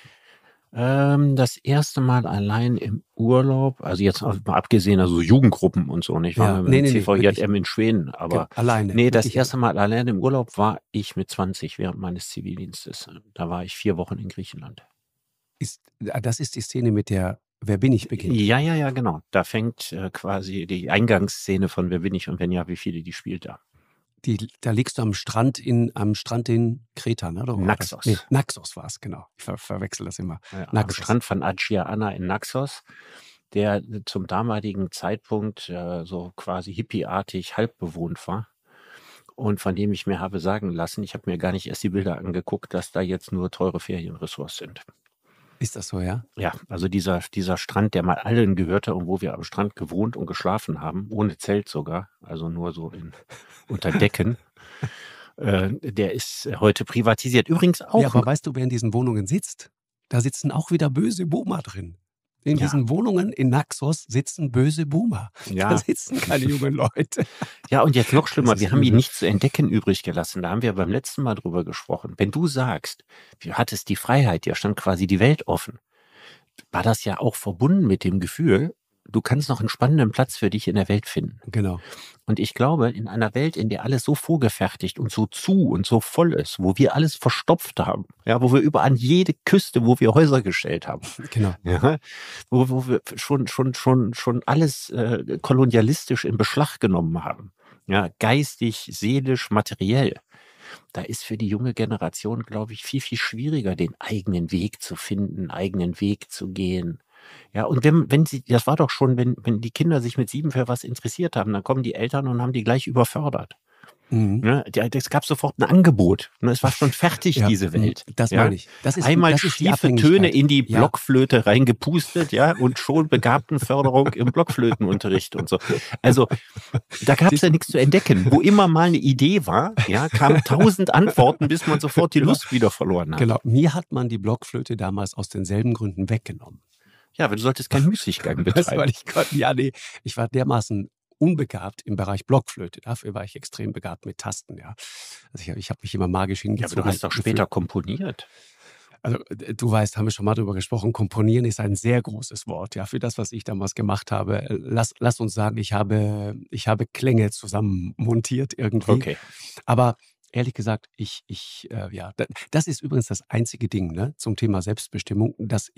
Ähm, das erste Mal allein im Urlaub, also jetzt mal abgesehen, also Jugendgruppen und so, nicht? Ich war Ja, mit nee, dem nee, nee, wirklich. C V J M in Schweden, Ge- aber Alleine, nee, das wirklich. erste Mal allein im Urlaub war ich mit zwanzig während meines Zivildienstes. Da war ich vier Wochen in Griechenland. Ist, das ist die Szene mit der Wer bin ich beginnt. Ja, ja, ja, genau. Da fängt äh, quasi die Eingangsszene von Wer bin ich und wenn ja, wie viele die spielt da. Die, da liegst du am Strand in, am Strand in Kreta, ne? Oder wo war das? Naxos. Nee, Naxos war es, genau. Ich ver verwechsel das immer. Ja, am Naxos. Strand von Agia Anna in Naxos, der zum damaligen Zeitpunkt äh, so quasi hippieartig halb bewohnt war. Und von dem ich mir habe sagen lassen, ich habe mir gar nicht erst die Bilder angeguckt, dass da jetzt nur teure Ferienressorts sind. Ist das so, ja? Ja, also dieser, dieser Strand, der mal allen gehörte und wo wir am Strand gewohnt und geschlafen haben, ohne Zelt sogar, also nur so in, unter Decken, äh, der ist heute privatisiert. Übrigens auch. Ja, aber weißt du, wer in diesen Wohnungen sitzt? Da sitzen auch wieder böse Boomer drin. In Ja. diesen Wohnungen in Naxos sitzen böse Boomer. Da Ja, sitzen keine jungen Leute. ja, und jetzt noch schlimmer, Das wir ist haben ihn übel. nicht zu entdecken übrig gelassen. Da haben wir beim letzten Mal drüber gesprochen. Wenn du sagst, du hattest die Freiheit, dir stand quasi die Welt offen, war das ja auch verbunden mit dem Gefühl, du kannst noch einen spannenden Platz für dich in der Welt finden. Genau. Und ich glaube, in einer Welt, in der alles so vorgefertigt und so zu und so voll ist, wo wir alles verstopft haben, ja, wo wir überall an jede Küste, wo wir Häuser gestellt haben, Genau. ja, wo, wo wir schon, schon, schon, schon alles äh, kolonialistisch in Beschlag genommen haben, ja, geistig, seelisch, materiell. Da ist für die junge Generation, glaube ich, viel, viel schwieriger, den eigenen Weg zu finden, eigenen Weg zu gehen. Ja, und wenn, wenn sie, das war doch schon, wenn, wenn die Kinder sich mit sieben für was interessiert haben, dann kommen die Eltern und haben die gleich überfördert. Mhm. Ne? Es gab sofort ein Angebot. Ne? Es war schon fertig, Ja, diese Welt. das Ja? meine ich. Das ist, Einmal das ist die schiefe Abhängigkeit. Töne in die Ja. Blockflöte reingepustet, ja, und schon Begabtenförderung im Blockflötenunterricht und so. Also da gab es ja nichts zu entdecken. Wo immer mal eine Idee war, ja, kamen tausend Antworten, bis man sofort die Genau. Lust wieder verloren hat. Genau. Mir hat man die Blockflöte damals aus denselben Gründen weggenommen. Ja, aber du solltest keinen Müßiggang Das, betreiben. weil ich konnte, ja, nee, ich war dermaßen unbegabt im Bereich Blockflöte. Dafür war ich extrem begabt mit Tasten, ja. Also ich, ich habe mich immer magisch Ja, hingezogen. aber du hast doch später komponiert. Also äh, du weißt, haben wir schon mal drüber gesprochen, komponieren ist ein sehr großes Wort, ja, für das, was ich damals gemacht habe. Äh, Lass, lass uns sagen, ich habe, ich habe Klänge zusammen montiert irgendwie. Okay. Aber ehrlich gesagt, ich, ich, äh, ja, da- das ist übrigens das einzige Ding, ne, zum Thema Selbstbestimmung, dass ich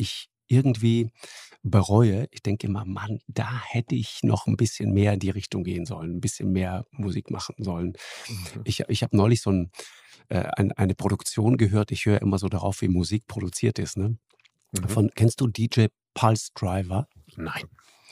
irgendwie bereue. Ich denke immer: „Mann, da hätte ich noch ein bisschen mehr in die Richtung gehen sollen, ein bisschen mehr Musik machen sollen.“ Mhm. Ich ich habe neulich so 'n äh, ein eine Produktion gehört. Ich höre immer so darauf, wie Musik produziert ist, ne? Mhm. Von kennst du D J Pulse Driver? Nein.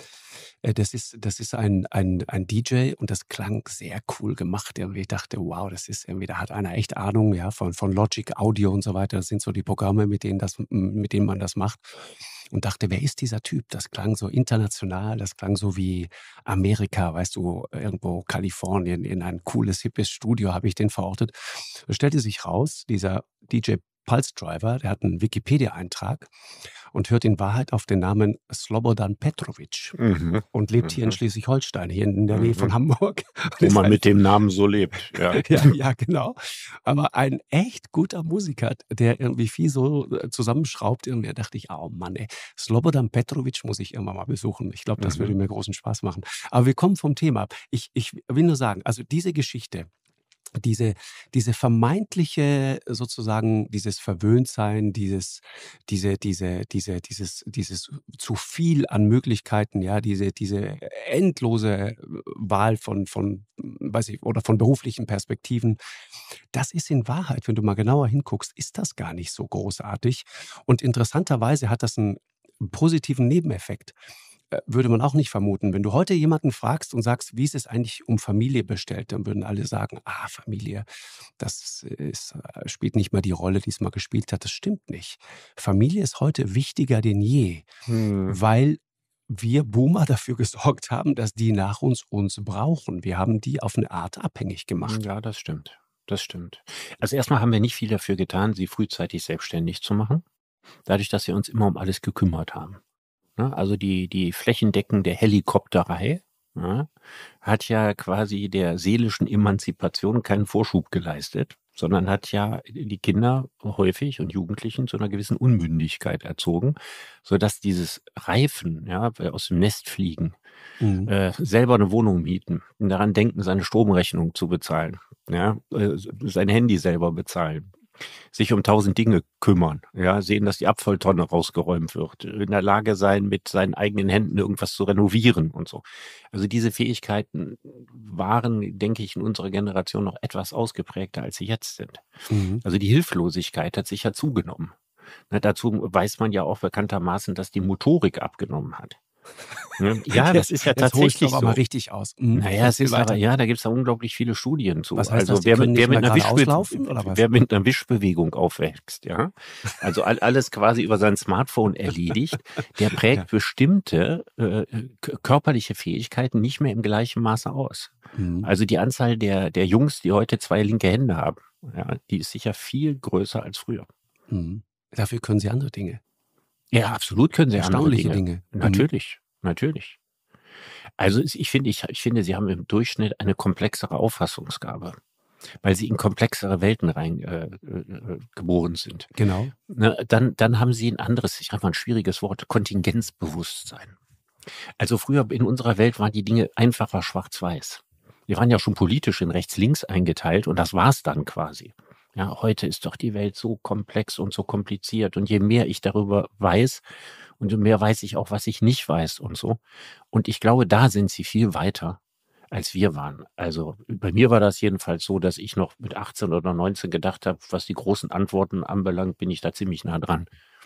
Äh, das ist das ist ein ein ein D J und das klang sehr cool gemacht irgendwie. Ich dachte: „Wow, das ist irgendwie da hat einer echt Ahnung, ja, von von Logic Audio und so weiter.“ Das sind so die Programme, mit denen das m mit denen man das macht. Und dachte: „Wer ist dieser Typ?“ Das klang so international, das klang so wie Amerika, weißt du, irgendwo Kalifornien in ein cooles, hippes Studio habe ich den verortet. Es stellte sich raus, dieser D J Pulse Driver, der hat 'n Wikipedia-Eintrag und hört in Wahrheit auf den Namen Slobodan Petrovic Mhm. und lebt hier in Mhm. Schleswig-Holstein, hier in der Nähe von Mhm. Hamburg. Und Wo ist man ein mit dem Namen so lebt, ja. ja, ja, genau. Aber ein echt guter Musiker, der irgendwie viel so, äh, zusammenschraubt. Irgendwie da dachte ich: „Oh Mann, ey, Slobodan Petrovic muss ich irgendwann mal besuchen.“ Ich glaube, das würde Mhm. mir großen Spaß machen. Aber wir kommen vom Thema ab. Ich ich will nur sagen, also diese Geschichte, diese diese vermeintliche sozusagen dieses Verwöhntsein, dieses diese diese diese dieses dieses zu viel an Möglichkeiten, ja, diese diese endlose äh, Wahl von von, hm, weiß ich oder von beruflichen Perspektiven. Das ist in Wahrheit, wenn du mal genauer hinguckst, ist das gar nicht so großartig. Und interessanterweise hat das einen positiven Nebeneffekt. Äh, würde man auch nicht vermuten. Wenn du heute jemanden fragst und sagst: „Wie ist es eigentlich um Familie bestellt?“ Dann würden alle sagen: „Ah, Familie, das ist äh, spielt nicht mehr die Rolle, die es mal gespielt hat.“ Das stimmt nicht. Familie ist heute wichtiger denn je, Mhm. weil wir Boomer dafür gesorgt haben, dass die nach uns uns brauchen. Wir haben die auf eine Art abhängig Hm, gemacht. ja, das stimmt. Das stimmt. Also, erstmal haben wir nicht viel dafür getan, sie frühzeitig selbstständig zu machen, dadurch, dass wir uns immer um alles gekümmert haben, ne? Also, die die flächendeckende Helikopterei, ne, hat ja quasi der seelischen Emanzipation keinen Vorschub geleistet, sondern hat ja die Kinder häufig und Jugendlichen zu einer gewissen Unmündigkeit erzogen, sodass dieses Reifen, ja, aus dem Nest fliegen, Mhm. äh, selber eine Wohnung mieten und daran denken, seine Stromrechnung zu bezahlen, ja, äh, sein Handy selber bezahlen, sich um tausend Dinge kümmern, ja, sehen, dass die Abfalltonne rausgeräumt wird, in der Lage sein, mit seinen eigenen Händen irgendwas zu renovieren und so. Also, diese Fähigkeiten waren, denke ich, in unserer Generation noch etwas ausgeprägter, als sie jetzt sind. Mhm. Also, die Hilflosigkeit hat sicher zugenommen. Ne, dazu weiß man ja auch bekanntermaßen, dass die Motorik abgenommen hat. Ne? Ja, das Jetzt ist ja jetzt holst du tatsächlich aber mal so. richtig aus. Mhm. Na ja, es Erzähl ist aber weiter. ja, da gibt's ja unglaublich viele Studien zu. Was heißt das? Also, Die wer können mit wer nicht mit mehr 'ner Wischbe geradeauslaufen oder was? wer mit 'ner Wischbewegung aufwächst, ja, also, all alles quasi über sein Smartphone erledigt, der Ja. prägt bestimmte, äh, k körperliche Fähigkeiten nicht mehr im gleichen Maße aus. Mhm. Also, die Anzahl der der Jungs, die heute zwei linke Hände haben, ja, die ist sicher viel größer als früher. Mhm. Dafür können sie andere Dinge. Ja, absolut können sie andere Erstaunliche Dinge. Dinge. Mhm. Natürlich, natürlich. Also, es ich finde ich ich finde, sie haben im Durchschnitt eine komplexere Auffassungsgabe, weil sie in komplexere Welten rein äh, äh, äh, geboren sind. Genau. Ne, dann dann haben sie 'n anderes, ich sage mal 'n schwieriges Wort, Kontingenzbewusstsein. Also, früher in unserer Welt waren die Dinge einfacher schwarz-weiß. Wir waren ja schon politisch in rechts-links eingeteilt und das war's dann quasi. Ja, heute ist doch die Welt so komplex und so kompliziert und je mehr ich darüber weiß und je mehr weiß ich auch, was ich nicht weiß und so. Und ich glaube, da sind sie viel weiter, als wir waren. Also, bei mir war das jedenfalls so, dass ich noch mit achtzehn oder neunzehn gedacht habe, was die großen Antworten anbelangt, bin ich da ziemlich nah dran.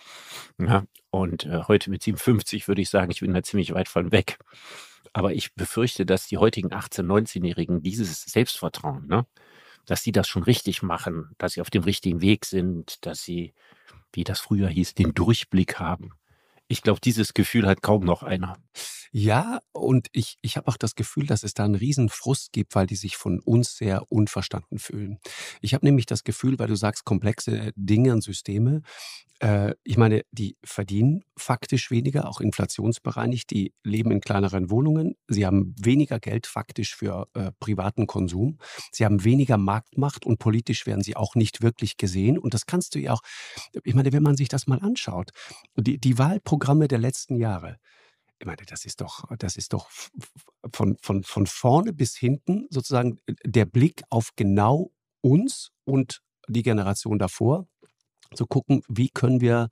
Ja, und, äh, heute mit siebenundfünfzig würde ich sagen, ich bin da ziemlich weit von weg. Aber ich befürchte, dass die heutigen achtzehn, neunzehn-Jährigen dieses Selbstvertrauen, ne, dass sie das schon richtig machen, dass sie auf dem richtigen Weg sind, dass sie, wie das früher hieß, den Durchblick haben. Ich glaube, dieses Gefühl hat kaum noch einer. Ja, und ich ich habe auch das Gefühl, dass es da 'n Riesenfrust gibt, weil die sich von uns sehr unverstanden fühlen. Ich habe nämlich das Gefühl, weil du sagst, komplexe Dinge und Systeme, äh, ich meine, die verdienen faktisch weniger, auch inflationsbereinigt. Die leben in kleineren Wohnungen. Sie haben weniger Geld faktisch für, äh, privaten Konsum. Sie haben weniger Marktmacht und politisch werden sie auch nicht wirklich gesehen. Und das kannst du ja auch ich meine, wenn man sich das mal anschaut, die die Wahlprogramme der letzten Jahre, ich meine, das ist doch das ist doch v v von von von vorne bis hinten sozusagen, äh, der Blick auf genau uns und die Generation davor, zu gucken, wie können wir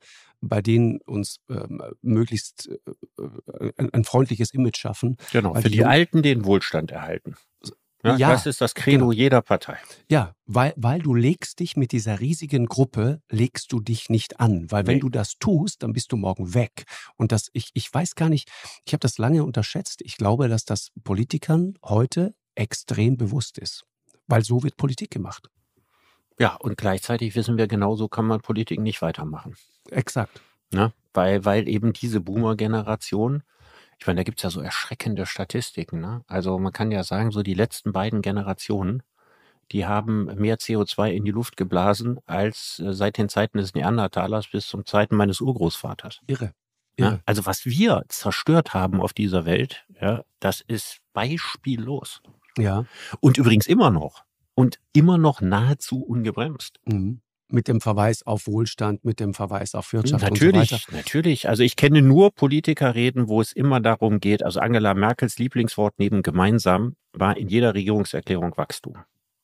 bei denen uns ähm, möglichst äh, ein, ein freundliches Image schaffen. Genau, weil für die die Jungen- Alten den Wohlstand erhalten. Ja, Ja, das ist das Credo genau. jeder Partei. Ja, weil, weil du legst dich mit dieser riesigen Gruppe, legst du dich nicht an. Weil wenn Nee. du das tust, dann bist du morgen weg. Und das, ich, ich weiß gar nicht, ich habe das lange unterschätzt. Ich glaube, dass das Politikern heute extrem bewusst ist. Weil so wird Politik gemacht. Ja, und gleichzeitig wissen wir, genauso kann man Politik nicht weitermachen. Exakt. Ne? Weil, weil eben diese Boomer-Generation, ich meine, da gibt's ja so erschreckende Statistiken. Ne? Also man kann ja sagen, so die letzten beiden Generationen, die haben mehr C O zwei in die Luft geblasen als äh, seit den Zeiten des Neandertalers bis zum Zeiten meines Urgroßvaters. Irre. Ja? Irre. Also was wir zerstört haben auf dieser Welt, ja, das ist beispiellos. Ja. Und übrigens immer noch. Und immer noch nahezu ungebremst. Mhm. Mit dem Verweis auf Wohlstand, mit dem Verweis auf Wirtschaft Natürlich, und so weiter. natürlich. Also ich kenne nur Politikerreden, wo es immer darum geht, also Angela Merkels Lieblingswort neben gemeinsam war in jeder Regierungserklärung Wachstum.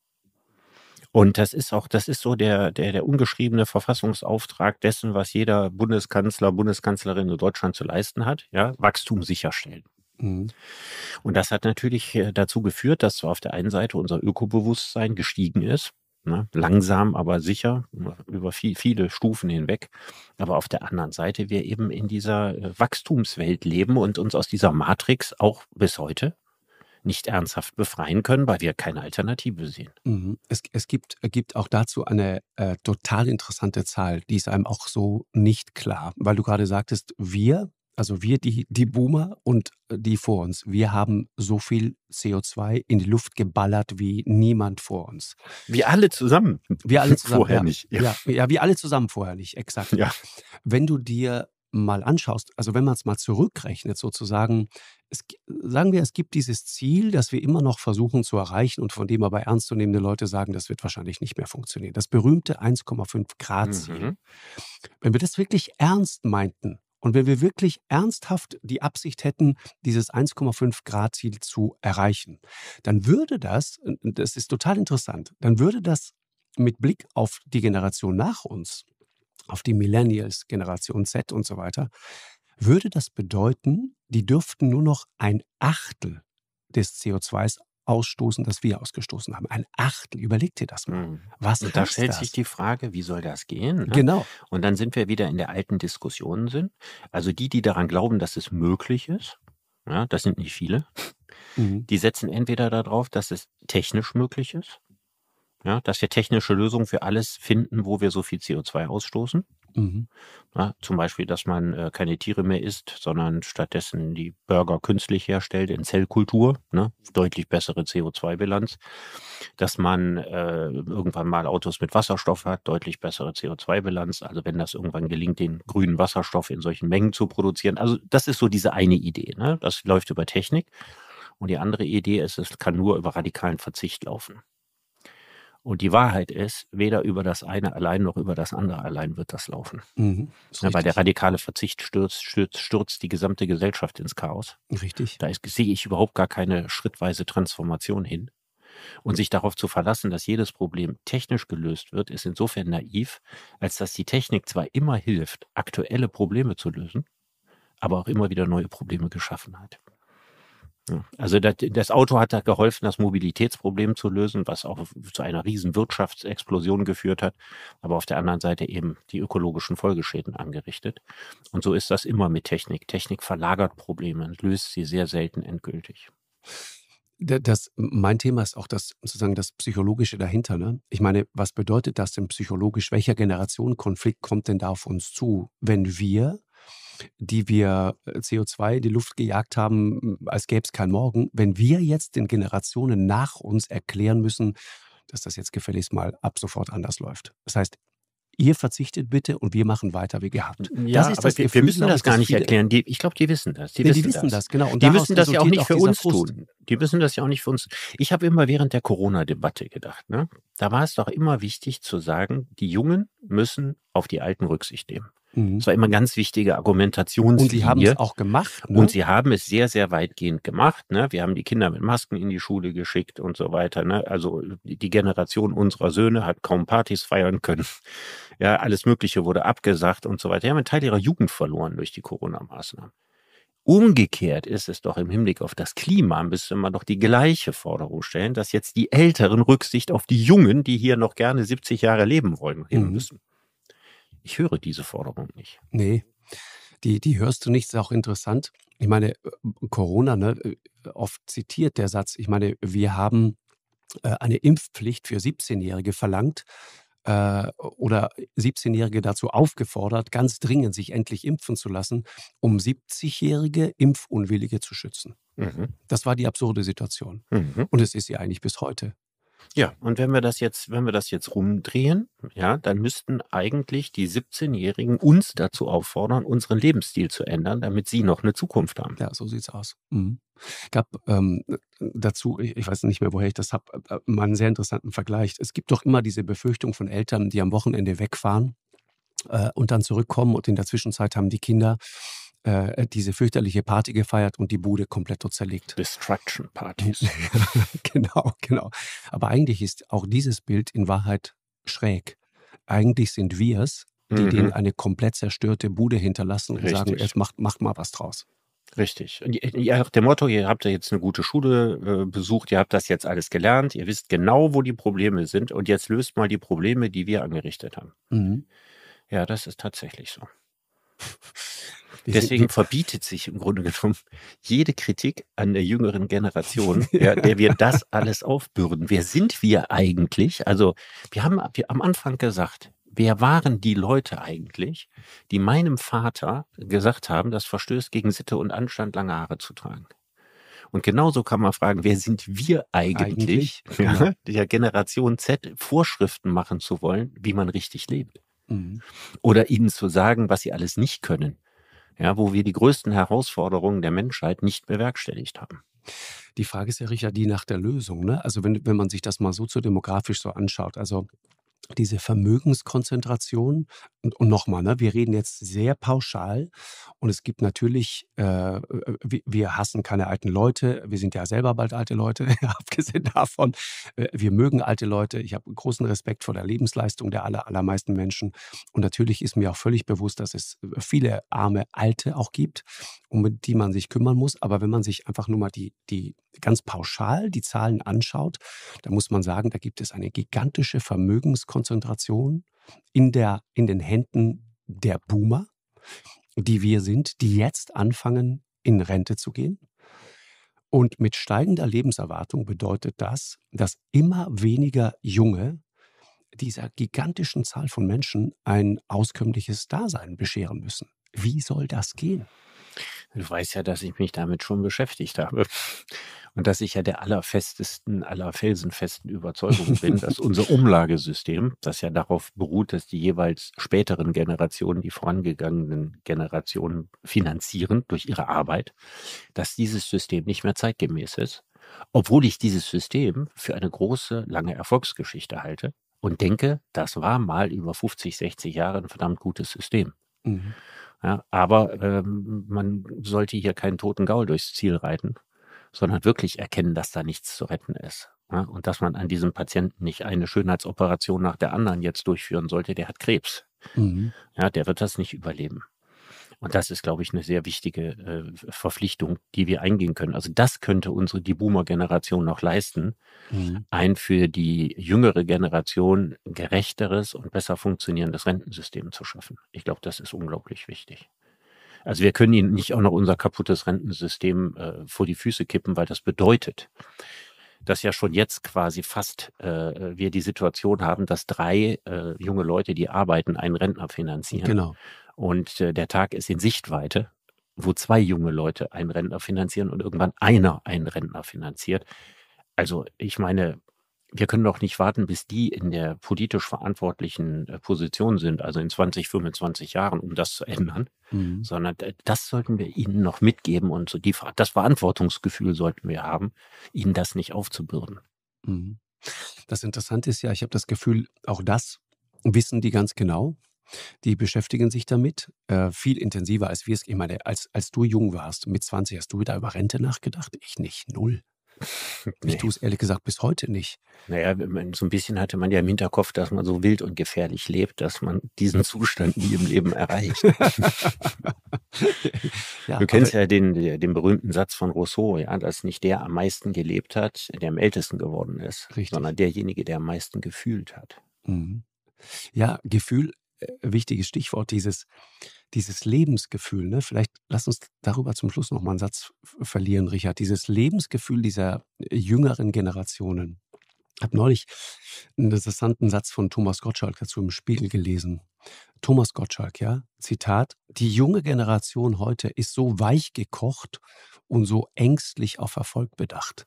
Und das ist auch, das ist so der, der, der ungeschriebene Verfassungsauftrag dessen, was jeder Bundeskanzler, Bundeskanzlerin in Deutschland zu leisten hat, ja, Wachstum sicherstellen. Mhm. Und das hat natürlich äh, dazu geführt, dass zwar auf der einen Seite unser Ökobewusstsein gestiegen ist, ne, langsam, aber sicher, über viel, viele Stufen hinweg. Aber auf der anderen Seite wir eben in dieser äh, Wachstumswelt leben und uns aus dieser Matrix auch bis heute nicht ernsthaft befreien können, weil wir keine Alternative sehen. Mhm. Es, es gibt, gibt auch dazu eine äh, total interessante Zahl, die ist einem auch so nicht klar, weil du gerade sagtest, wir, also wir, die, die Boomer und äh, die vor uns, wir haben so viel C O zwei in die Luft geballert wie niemand vor uns. Wir alle zusammen. Wir alle zusammen. Vorher ja. nicht. Ja. Ja, ja, wir alle zusammen vorher nicht, exakt. Ja. Wenn du dir mal anschaust, also wenn man es mal zurückrechnet sozusagen, es, sagen wir, es gibt dieses Ziel, das wir immer noch versuchen zu erreichen und von dem aber ernstzunehmende Leute sagen, das wird wahrscheinlich nicht mehr funktionieren. Das berühmte eins Komma fünf Grad Ziel. Mhm. Wenn wir das wirklich ernst meinten und wenn wir wirklich ernsthaft die Absicht hätten, dieses eins Komma fünf Grad Ziel zu erreichen, dann würde das, und das ist total interessant, dann würde das mit Blick auf die Generation nach uns, auf die Millennials, Generation Z und so weiter, würde das bedeuten, die dürften nur noch ein Achtel des C O zwei ausstoßen, das wir ausgestoßen haben. Ein Achtel, überleg dir das mal. Mhm. Was Und da heißt stellt das? sich die Frage, wie soll das gehen? Ne? Genau. Und dann sind wir wieder in der alten Diskussion sind. Also die, die daran glauben, dass es möglich ist, ja, das sind nicht viele, Mhm. die setzen entweder darauf, dass es technisch möglich ist, ja, dass wir technische Lösungen für alles finden, wo wir so viel C O zwei ausstoßen. Mhm. Ja, zum Beispiel, dass man äh, keine Tiere mehr isst, sondern stattdessen die Burger künstlich herstellt in Zellkultur, ne? Deutlich bessere C O zwei Bilanz. Dass man äh, irgendwann mal Autos mit Wasserstoff hat, deutlich bessere C O zwei Bilanz. Also wenn das irgendwann gelingt, den grünen Wasserstoff in solchen Mengen zu produzieren. Also das ist so diese eine Idee. Ne? Das läuft über Technik. Und die andere Idee ist, es kann nur über radikalen Verzicht laufen. Und die Wahrheit ist, weder über das eine allein noch über das andere allein wird das laufen. Mhm. Ist Ja, weil der richtig. radikale Verzicht stürzt, stürzt, stürzt die gesamte Gesellschaft ins Chaos. Richtig. Da ist, sehe ich überhaupt gar keine schrittweise Transformation hin. Und sich darauf zu verlassen, dass jedes Problem technisch gelöst wird, ist insofern naiv, als dass die Technik zwar immer hilft, aktuelle Probleme zu lösen, aber auch immer wieder neue Probleme geschaffen hat. Ja, also das, das Auto hat da geholfen, das Mobilitätsproblem zu lösen, was auch zu einer riesen Wirtschaftsexplosion geführt hat, aber auf der anderen Seite eben die ökologischen Folgeschäden angerichtet. Und so ist das immer mit Technik. Technik verlagert Probleme und löst sie sehr selten endgültig. Da- Das, mein Thema ist auch das, sozusagen das Psychologische dahinter. Ne? Ich meine, was bedeutet das denn psychologisch? Welcher Generationenkonflikt kommt denn da auf uns zu, wenn wir, die wir äh, C O zwei in die Luft gejagt haben, als gäbe es kein Morgen, wenn wir jetzt den Generationen nach uns erklären müssen, dass das jetzt gefälligst mal ab sofort anders läuft. Das heißt, ihr verzichtet bitte und wir machen weiter wie gehabt. Ja, das ist aber das wir, Gefühl, wir müssen glaub das ich, gar dass nicht viele- erklären. Die, ich glaube, die wissen das. Die Nee, wissen, die wissen das, genau. Und Die daraus müssen das ja auch resultiert nicht für dieser uns Frust. tun. Die müssen das ja auch nicht für uns. Ich habe immer während der Corona-Debatte gedacht, ne? Da war es doch immer wichtig zu sagen, die Jungen müssen auf die Alten Rücksicht nehmen. Mhm. Das war immer eine ganz wichtige Und sie haben es Argumentationslinie. auch gemacht, Und ne? sie haben es sehr, sehr weitgehend gemacht. Ne? Wir haben die Kinder mit Masken in die Schule geschickt und so weiter. Ne? Also die die Generation unserer Söhne hat kaum Partys feiern können. Ja, alles Mögliche wurde abgesagt und so weiter. Die haben einen Teil ihrer Jugend verloren durch die Corona-Maßnahmen. Umgekehrt ist es doch im Hinblick auf das Klima, müsste man doch die gleiche Forderung stellen, dass jetzt die Älteren Rücksicht auf die Jungen, die hier noch gerne siebzig Jahre leben wollen, nehmen Mhm. müssen. Ich höre diese Forderung nicht. Nee, die, die hörst du nicht, ist auch interessant. Ich meine, äh, Corona, ne, äh, oft zitiert der Satz, ich meine, wir haben äh, eine Impfpflicht für siebzehnjährige verlangt äh, oder siebzehnjährige dazu aufgefordert, ganz dringend sich endlich impfen zu lassen, um siebzigjährige Impfunwillige zu schützen. Mhm. Das war die absurde Situation. Mhm. Und es ist sie eigentlich bis heute. Ja, und wenn wir das jetzt, wenn wir das jetzt rumdrehen, ja, dann müssten eigentlich die siebzehnjährigen uns dazu auffordern, unseren Lebensstil zu ändern, damit sie noch eine Zukunft haben. Ja, so sieht's aus. Mhm. Gab ähm, dazu, ich, ich weiß nicht mehr, woher ich das habe, äh, mal einen sehr interessanten Vergleich. Es gibt doch immer diese Befürchtung von Eltern, die am Wochenende wegfahren äh, und dann zurückkommen und in der Zwischenzeit haben die Kinder äh, diese fürchterliche Party gefeiert und die Bude komplett dort zerlegt. Destruction Partys. Genau, genau. Aber eigentlich ist auch dieses Bild in Wahrheit schräg. Eigentlich sind wir es, die denen Mhm. eine komplett zerstörte Bude hinterlassen und sagen, Richtig. jetzt macht, macht mal was draus. Richtig. Und ihr, ihr habt dem Motto, ihr habt ja jetzt eine gute Schule äh, besucht, ihr habt das jetzt alles gelernt, ihr wisst genau, wo die Probleme sind und jetzt löst mal die Probleme, die wir angerichtet haben. Mhm. Ja, das ist tatsächlich so. Wir sind- Deswegen wir- verbietet sich im Grunde genommen jede Kritik an der jüngeren Generation, ja, der wir das alles aufbürden. Wer sind wir eigentlich? Also wir haben wir am Anfang gesagt, wer waren die Leute eigentlich, die meinem Vater gesagt haben, das verstößt gegen Sitte und Anstand, lange Haare zu tragen? Und genauso kann man fragen, wer sind wir eigentlich, Eigentlich, genau. ja, der Generation Z Vorschriften machen zu wollen, wie man richtig lebt? Mhm. Oder ihnen zu sagen, was sie alles nicht können. Ja, wo wir die größten Herausforderungen der Menschheit nicht bewerkstelligt haben. Die Frage ist ja, Richard, die nach der Lösung. Ne? Also wenn, wenn man sich das mal soziodemografisch so anschaut, also diese Vermögenskonzentration und, und nochmal, ne, wir reden jetzt sehr pauschal und es gibt natürlich, äh, äh, wir, wir hassen keine alten Leute, wir sind ja selber bald alte Leute, abgesehen davon, äh, wir mögen alte Leute, ich habe großen Respekt vor der Lebensleistung der aller, allermeisten Menschen und natürlich ist mir auch völlig bewusst, dass es viele arme Alte auch gibt, um die man sich kümmern muss, aber wenn man sich einfach nur mal die, die ganz pauschal die Zahlen anschaut, da muss man sagen, da gibt es eine gigantische Vermögenskonzentration in, der, in den Händen der Boomer, die wir sind, die jetzt anfangen, in Rente zu gehen. Und mit steigender Lebenserwartung bedeutet das, dass immer weniger Junge dieser gigantischen Zahl von Menschen ein auskömmliches Dasein bescheren müssen. Wie soll das gehen? Du weißt ja, dass ich mich damit schon beschäftigt habe. Und dass ich ja der allerfestesten, aller felsenfesten Überzeugung bin, dass unser Umlagesystem, das ja darauf beruht, dass die jeweils späteren Generationen, die vorangegangenen Generationen finanzieren durch ihre Arbeit, dass dieses System nicht mehr zeitgemäß ist, obwohl ich dieses System für eine große, lange Erfolgsgeschichte halte und denke, das war mal über fünfzig, sechzig Jahre ein verdammt gutes System. Mhm. Ja, aber ähm, man sollte hier keinen toten Gaul durchs Ziel reiten, sondern wirklich erkennen, dass da nichts zu retten ist. Ja, und dass man an diesem Patienten nicht eine Schönheitsoperation nach der anderen jetzt durchführen sollte, der hat Krebs. Mhm. Ja, der wird das nicht überleben. Und das ist, glaube ich, eine sehr wichtige äh, Verpflichtung, die wir eingehen können. Also das könnte unsere, die Boomer-Generation noch leisten, Mhm. ein für die jüngere Generation gerechteres und besser funktionierendes Rentensystem zu schaffen. Ich glaube, das ist unglaublich wichtig. Also wir können ihnen nicht auch noch unser kaputtes Rentensystem äh, vor die Füße kippen, weil das bedeutet, dass ja schon jetzt quasi fast äh, wir die Situation haben, dass drei äh, junge Leute, die arbeiten, einen Rentner finanzieren. Genau. Und äh, der Tag ist in Sichtweite, wo zwei junge Leute einen Rentner finanzieren und irgendwann einer einen Rentner finanziert. Also ich meine, wir können doch nicht warten, bis die in der politisch verantwortlichen äh, Position sind, also in zwanzig, fünfundzwanzig Jahren, um das zu ändern, Mhm. sondern d- das sollten wir ihnen noch mitgeben und so die, Ver- das Verantwortungsgefühl sollten wir haben, ihnen das nicht aufzubürden. Mhm. Das Interessante ist ja, ich habe das Gefühl, auch das wissen die ganz genau. Die beschäftigen sich damit, äh, viel intensiver als wir es ich meine, als als du jung warst, mit zwanzig, hast du wieder über Rente nachgedacht? Ich nicht, null. Ich Ne. tue es ehrlich gesagt bis heute nicht. Na ja, wenn man so 'n bisschen hatte man ja im Hinterkopf, dass man so wild und gefährlich lebt, dass man diesen Zustand nie im Leben erreicht. Ja, Du aber kennst ja den de den berühmten Satz von Rousseau, ja, dass nicht der am meisten gelebt hat, der am ältesten geworden ist, sondern Richtig. derjenige, der am meisten gefühlt hat. Mhm. Ja, Gefühl, äh, wichtiges Stichwort, dieses dieses Lebensgefühl, ne? Vielleicht lass uns darüber zum Schluss noch mal 'n Satz v verlieren, Richard. Dieses Lebensgefühl dieser, äh, jüngeren Generationen. Habe neulich 'n interessanten Satz von Thomas Gottschalk dazu im Spiegel gelesen. Thomas Gottschalk, ja, Zitat: „Die junge Generation heute ist so weich gekocht und so ängstlich auf Erfolg bedacht.“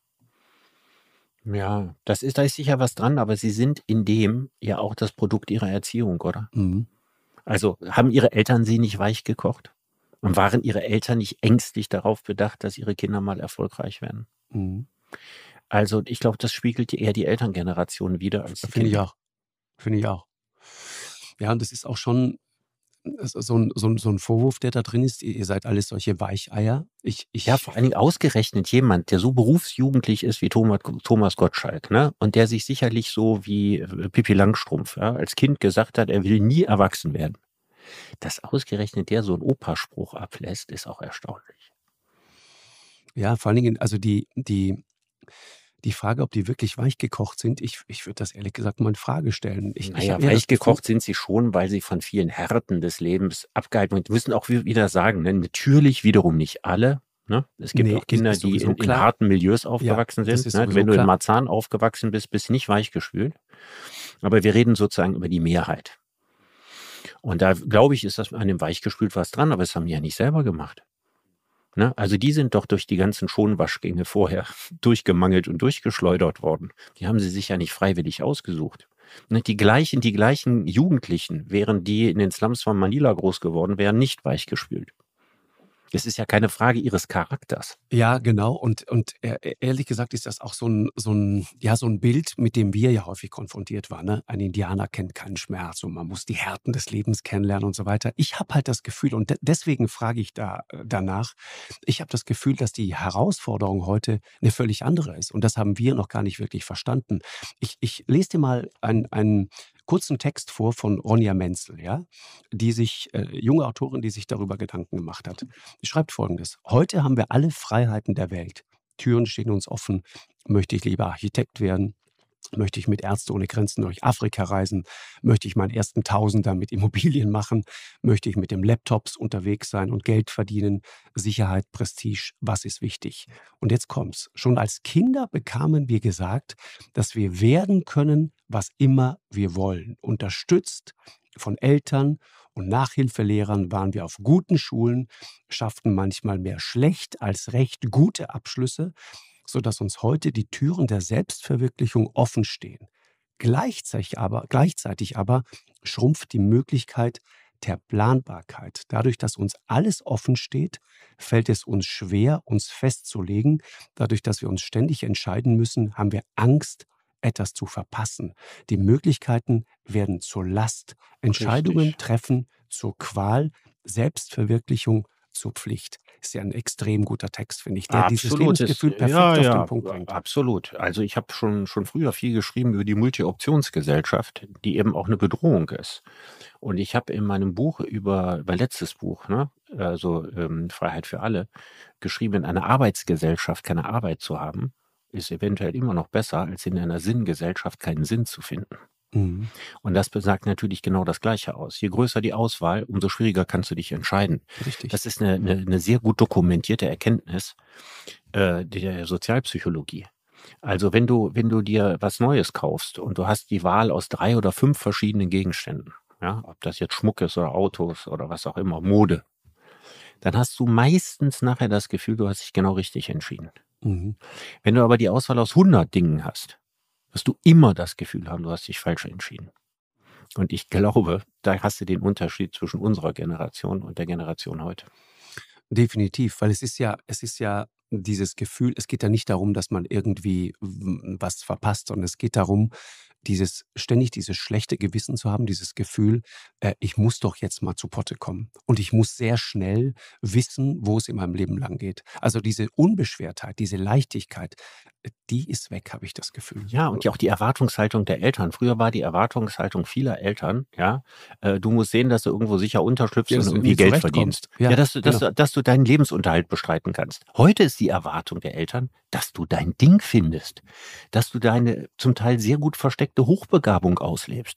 Ja, das ist da ist sicher was dran, aber sie sind in dem ja auch das Produkt ihrer Erziehung, oder? Mhm. Also, haben ihre Eltern sie nicht weich gekocht? Und waren ihre Eltern nicht ängstlich darauf bedacht, dass ihre Kinder mal erfolgreich werden? Mhm. Also, ich glaube, das spiegelt eher die Elterngeneration wider als F die finde ich Kinder. auch. Finde ich auch. Ja, und das ist auch schon s so 'n so 'n so 'n Vorwurf, der da drin ist. Ihr ihr seid alles solche Weicheier. Ich Ja, ich vor allen Dingen ausgerechnet jemand, der so berufsjugendlich ist wie Thoma Thomas Gottschalk, ne? Und der sich sicherlich so wie, äh, Pippi Langstrumpf, ja, als Kind gesagt hat, er will nie erwachsen werden. Dass ausgerechnet der so 'n Opa-Spruch ablässt, ist auch erstaunlich. Ja, vor allen Dingen, also die die die Frage, ob die wirklich weich gekocht sind, ich ich würde das ehrlich gesagt mal in Frage stellen. Ich Na ich ja, habe eher das weich Gefühl gekocht sind sie schon, weil sie von vielen Härten des Lebens abgehalten und müssen auch wi wieder sagen, ne, natürlich wiederum nicht alle, ne? Es gibt Ne, auch ist Kinder, ist die sowieso in in klar. harten Milieus Ja, aufgewachsen das sind, ist ne? sowieso Wenn du in klar. Marzahn aufgewachsen bist, bist du nicht weichgespült. Aber wir reden sozusagen über die Mehrheit. Und da glaube ich, ist das an dem weichgespült was dran, aber das haben die ja nicht selber gemacht. Ne? Also, die sind doch durch die ganzen Schonwaschgänge vorher durchgemangelt und durchgeschleudert worden. Die haben sie sich ja nicht freiwillig ausgesucht. Ne, die gleichen die gleichen Jugendlichen, wären die in den Slums von Manila groß geworden, wären nicht weichgespült. Es ist ja keine Frage ihres Charakters. Ja, genau. Und und e e ehrlich gesagt ist das auch so 'n so 'n ja, so 'n Bild, mit dem wir ja häufig konfrontiert waren, ne? Ein Indianer kennt keinen Schmerz und man muss die Härten des Lebens kennenlernen und so weiter. Ich habe halt das Gefühl und de deswegen frage ich da äh, danach. Ich habe das Gefühl, dass die Herausforderung heute 'ne völlig andere ist und das haben wir noch gar nicht wirklich verstanden. Ich ich lese dir mal einen einen kurzen Text vor von Ronja Menzel, ja, die sich äh, junge Autorin, die sich darüber Gedanken gemacht hat. Sie schreibt Folgendes: „Heute haben wir alle Freiheiten der Welt. Türen stehen uns offen. Möchte ich lieber Architekt werden? Möchte ich mit Ärzte ohne Grenzen durch Afrika reisen? Möchte ich meinen ersten Tausender mit Immobilien machen? Möchte ich mit dem Laptops unterwegs sein und Geld verdienen? Sicherheit, Prestige, was ist wichtig?“ Und jetzt kommt's. „Schon als Kinder bekamen wir gesagt, dass wir werden können, was immer wir wollen. Unterstützt von Eltern und Nachhilfelehrern waren wir auf guten Schulen, schafften manchmal mehr schlecht als recht gute Abschlüsse, sodass uns heute die Türen der Selbstverwirklichung offen stehen. Gleichzeitig aber gleichzeitig aber schrumpft die Möglichkeit der Planbarkeit. Dadurch, dass uns alles offen steht, fällt es uns schwer, uns festzulegen. Dadurch, dass wir uns ständig entscheiden müssen, haben wir Angst, etwas zu verpassen. Die Möglichkeiten werden zur Last. Entscheidungen Richtig. treffen zur Qual, Selbstverwirklichung zur Pflicht.“ Ist ja 'n extrem guter Text, finde ich, der dieses Absolutes Lebensgefühl ja, perfekt auf den ja, Punkt bringt. absolut. Also, ich habe schon schon früher viel geschrieben über die Multi-Optionsgesellschaft, die eben auch 'ne Bedrohung ist. Und ich habe in meinem Buch über mein letztes Buch, ne, also, ähm, „Freiheit für alle“, geschrieben: „In einer Arbeitsgesellschaft keine Arbeit zu haben, ist eventuell immer noch besser, als in einer Sinngesellschaft keinen Sinn zu finden.“ Mhm. Und das besagt natürlich genau das Gleiche aus. Je größer die Auswahl, umso schwieriger kannst du dich entscheiden. Richtig. Das ist 'ne 'ne 'ne sehr gut dokumentierte Erkenntnis, äh, der Sozialpsychologie. Also, wenn du wenn du dir was Neues kaufst und du hast die Wahl aus drei oder fünf verschiedenen Gegenständen, ja, ob das jetzt Schmuck ist oder Autos oder was auch immer, Mode, dann hast du meistens nachher das Gefühl, du hast dich genau richtig entschieden. Mhm. Wenn du aber die Auswahl aus hundert Dingen hast, wirst du immer das Gefühl haben, du hast dich falsch entschieden. Und ich glaube, da hast du den Unterschied zwischen unserer Generation und der Generation heute. Definitiv, weil es ist ja es ist ja dieses Gefühl, es geht ja nicht darum, dass man irgendwie w was verpasst, sondern es geht darum, dieses ständig dieses schlechte Gewissen zu haben, dieses Gefühl, äh, ich muss doch jetzt mal zu Potte kommen. Und ich muss sehr schnell wissen, wo es in meinem Leben lang geht. Also diese Unbeschwertheit, diese Leichtigkeit, äh, die ist weg, habe ich das Gefühl. Ja, und ja auch die Erwartungshaltung der Eltern. Früher war die Erwartungshaltung vieler Eltern, ja, äh, du musst sehen, dass du irgendwo sicher unterschlüpfst Ja, und dass du irgendwie irgendwie Geld zurechtkommst. verdienst. Ja, Ja, dass du, dass genau. du, dass du deinen Lebensunterhalt bestreiten kannst. Heute ist die Erwartung der Eltern, dass du dein Ding findest, dass du deine zum Teil sehr gut versteckte Hochbegabung auslebst.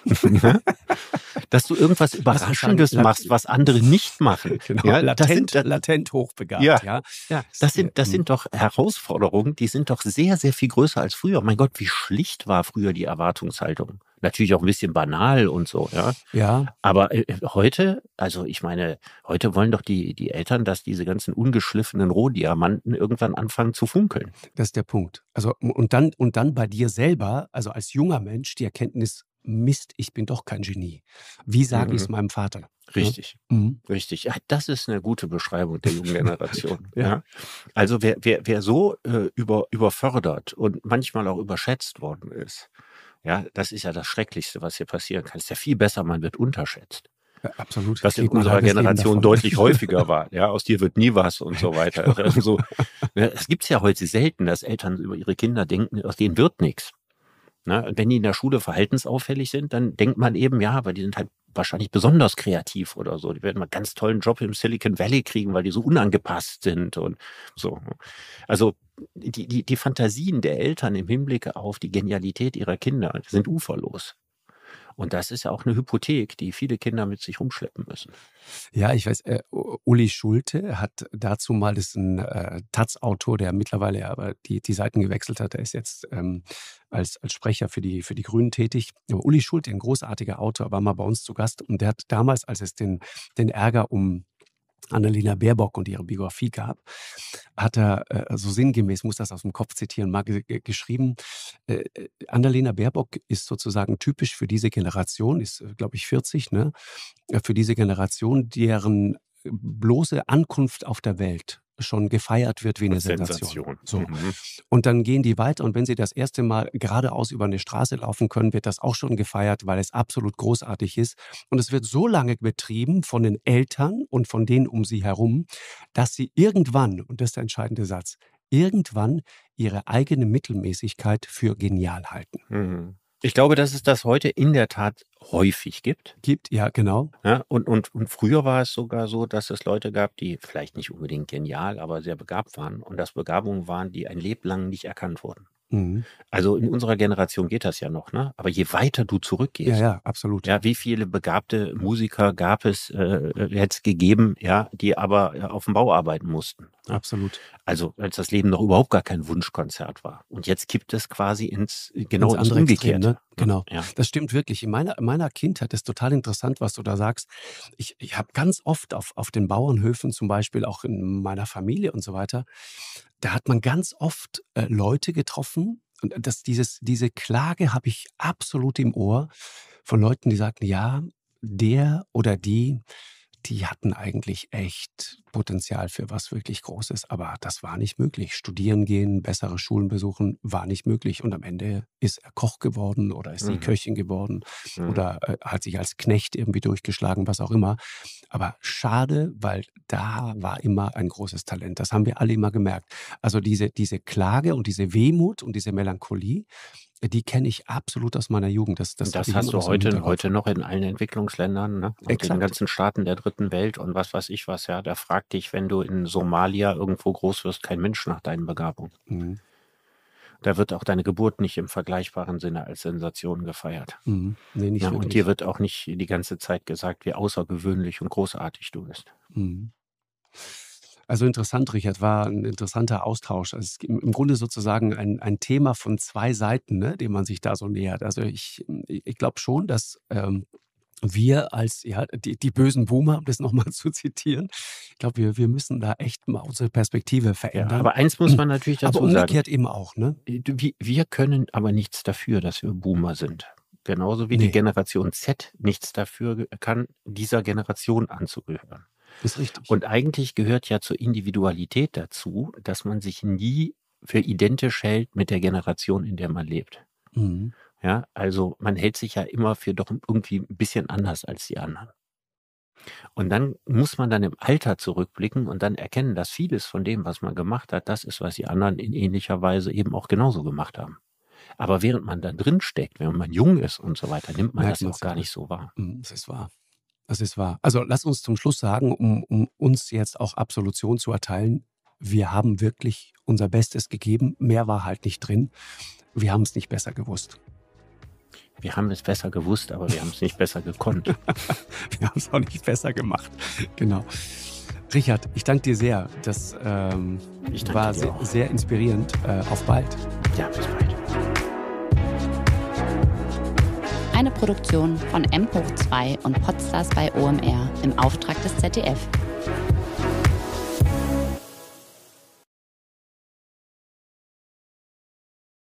Ja? Dass du irgendwas Lass mich sagen, Überraschendes lat machst, was andere nicht machen. genau, Ja, das latent sind, das, latent hochbegabt, ja, ja. ja, Ist, das äh, sind, das mhm. sind doch Herausforderungen, die sind doch sehr, sehr viel größer als früher. Mein Gott, wie schlicht war früher die Erwartungshaltung. Natürlich auch ein bisschen banal und so, ja. Ja, Aber äh, heute, also ich meine, heute wollen doch die, die Eltern, dass diese ganzen ungeschliffenen Rohdiamanten irgendwann anfangen zu funkeln. das ist der Punkt. Also, und dann und dann bei dir selber, also als junger Mensch, die Erkenntnis: „Mist, ich bin doch kein Genie. Wie sage ich's Mhm. meinem Vater?“ Ne? Richtig, Mhm. richtig. Ja, das ist eine gute Beschreibung der jungen Generation. Ja. Ja. Also wer, wer, wer so äh, über, überfördert und manchmal auch überschätzt worden ist, ja, das ist ja das Schrecklichste, was hier passieren kann. Es ist ja viel besser, man wird unterschätzt. Ja, absolut. Was in Geht mein unserer halbes Leben Generation davon. deutlich häufiger war. Ja, aus dir wird nie was und so weiter. Also, so, ja, es gibt's ja heute selten, dass Eltern über ihre Kinder denken, aus denen wird nichts. Ne? Und wenn die in der Schule verhaltensauffällig sind, dann denkt man eben, ja, aber die sind halt wahrscheinlich besonders kreativ oder so. Die werden mal einen ganz tollen Job im Silicon Valley kriegen, weil die so unangepasst sind und so. Also die, die, die Fantasien der Eltern im Hinblick auf die Genialität ihrer Kinder sind uferlos. Und das ist ja auch eine Hypothek, die viele Kinder mit sich rumschleppen müssen. Ja, ich weiß, äh, U Uli Schulte hat dazu mal, das ist 'n, äh, Taz-Autor, der mittlerweile aber die die Seiten gewechselt hat. Der ist jetzt, ähm, als als Sprecher für die für die Grünen tätig. Aber Uli Schulte, 'n großartiger Autor, war mal bei uns zu Gast und der hat damals, als es den den Ärger um Annalena Baerbock und ihre Biografie gab, hat er, äh, so sinngemäß, muss das aus dem Kopf zitieren, mal ge ge geschrieben, äh, äh, Annalena Baerbock ist sozusagen typisch für diese Generation, ist, äh, glaube ich, vierzig, ne? Äh, für diese Generation, deren äh, bloße Ankunft auf der Welt schon gefeiert wird wie eine Sensation. Sensation. So. Mhm. Und dann gehen die weiter und wenn sie das erste Mal geradeaus über eine Straße laufen können, wird das auch schon gefeiert, weil es absolut großartig ist. Und es wird so lange betrieben von den Eltern und von denen um sie herum, dass sie irgendwann, und das ist der entscheidende Satz, irgendwann ihre eigene Mittelmäßigkeit für genial halten. Mhm. Ich glaube, dass es das heute in der Tat häufig gibt. Gibt, ja, genau. Ja, und, und, und früher war es sogar so, dass es Leute gab, die vielleicht nicht unbedingt genial, aber sehr begabt waren. Und das Begabungen waren, die ein Leben lang nicht erkannt wurden. Mhm. Also in unserer Generation geht das ja noch, ne? Aber je weiter du Ja, zurückgehst, ja, absolut. ja, wie viele begabte Musiker gab es äh, jetzt gegeben, ja, die aber ja, auf dem Bau arbeiten mussten. Ne? Absolut. Also als das Leben noch überhaupt gar kein Wunschkonzert war. Und jetzt kippt es quasi ins genau Ins ins andere Extrem, Umgekehrte. ne? Genau. Ja. Das stimmt wirklich. In meiner in meiner Kindheit ist total interessant, was du da sagst. Ich ich habe ganz oft auf auf den Bauernhöfen zum Beispiel, auch in meiner Familie und so weiter, da hat man ganz oft, äh, Leute getroffen und das dieses diese Klage habe ich absolut im Ohr von Leuten, die sagten: „Ja, der oder die, die hatten eigentlich echt Potenzial für was wirklich Großes, aber das war nicht möglich. Studieren gehen, bessere Schulen besuchen, war nicht möglich. Und am Ende ist er Koch geworden oder ist sie Mhm. Köchin geworden Mhm. oder äh, hat sich als Knecht irgendwie durchgeschlagen, was auch immer. Aber schade, weil da war immer ein großes Talent. Das haben wir alle immer gemerkt. Also diese, diese Klage und diese Wehmut und diese Melancholie, die kenne ich absolut aus meiner Jugend. Das, das, Das habe ich hast immer du noch so im heute, Hinterkopf. heute noch in allen Entwicklungsländern, ne? Und in den Exakt. ganzen Staaten der dritten Welt und was weiß ich was, ja. Da fragt dich, wenn du in Somalia irgendwo groß wirst, kein Mensch nach deinen Begabungen. Mhm. Da wird auch deine Geburt nicht im vergleichbaren Sinne als Sensation gefeiert. Mhm. Nee, nicht Ja, und wirklich. dir wird auch nicht die ganze Zeit gesagt, wie außergewöhnlich und großartig du bist. Mhm. Also interessant, Richard, war ein interessanter Austausch. Also es ist im im Grunde sozusagen ein ein Thema von zwei Seiten, ne, dem man sich da so nähert. Also ich ich glaube schon, dass, ähm, wir als, ja, die die bösen Boomer, um das noch mal zu zitieren, ich glaube, wir wir müssen da echt mal unsere Perspektive Ja, verändern. aber eins muss man natürlich Aber dazu sagen. umgekehrt eben auch, ne? Äh, du, Wir, wir können aber nichts dafür, dass wir Boomer sind. Genauso wie die Ne. Generation Z nichts dafür ge- kann, dieser Generation anzugehören. Das ist richtig. Und eigentlich gehört ja zur Individualität dazu, dass man sich nie für identisch hält mit der Generation, in der man lebt. Mhm. Ja, also man hält sich ja immer für doch irgendwie ein bisschen anders als die anderen. Und dann muss man dann im Alter zurückblicken und dann erkennen, dass vieles von dem, was man gemacht hat, das ist, was die anderen in ähnlicher Weise eben auch genauso gemacht haben. Aber während man da drin steckt, wenn man jung ist und so weiter, nimmt man Merkt das ja man's auch gar ja. nicht so wahr. Mhm, das ist wahr. Das ist wahr. Also lass uns zum Schluss sagen, um, um uns jetzt auch Absolution zu erteilen, wir haben wirklich unser Bestes gegeben. Mehr war halt nicht drin. Wir haben es nicht besser gewusst. Wir haben es besser gewusst, aber wir haben es nicht besser gekonnt. Wir haben es auch nicht besser gemacht. Genau. Richard, ich danke dir sehr. Das ähm, Ich danke war dir sehr, auch. sehr inspirierend. Äh, auf bald. Ja, bis bald. Eine Produktion von M hoch zwei und Podstars bei O M R im Auftrag des Z D F.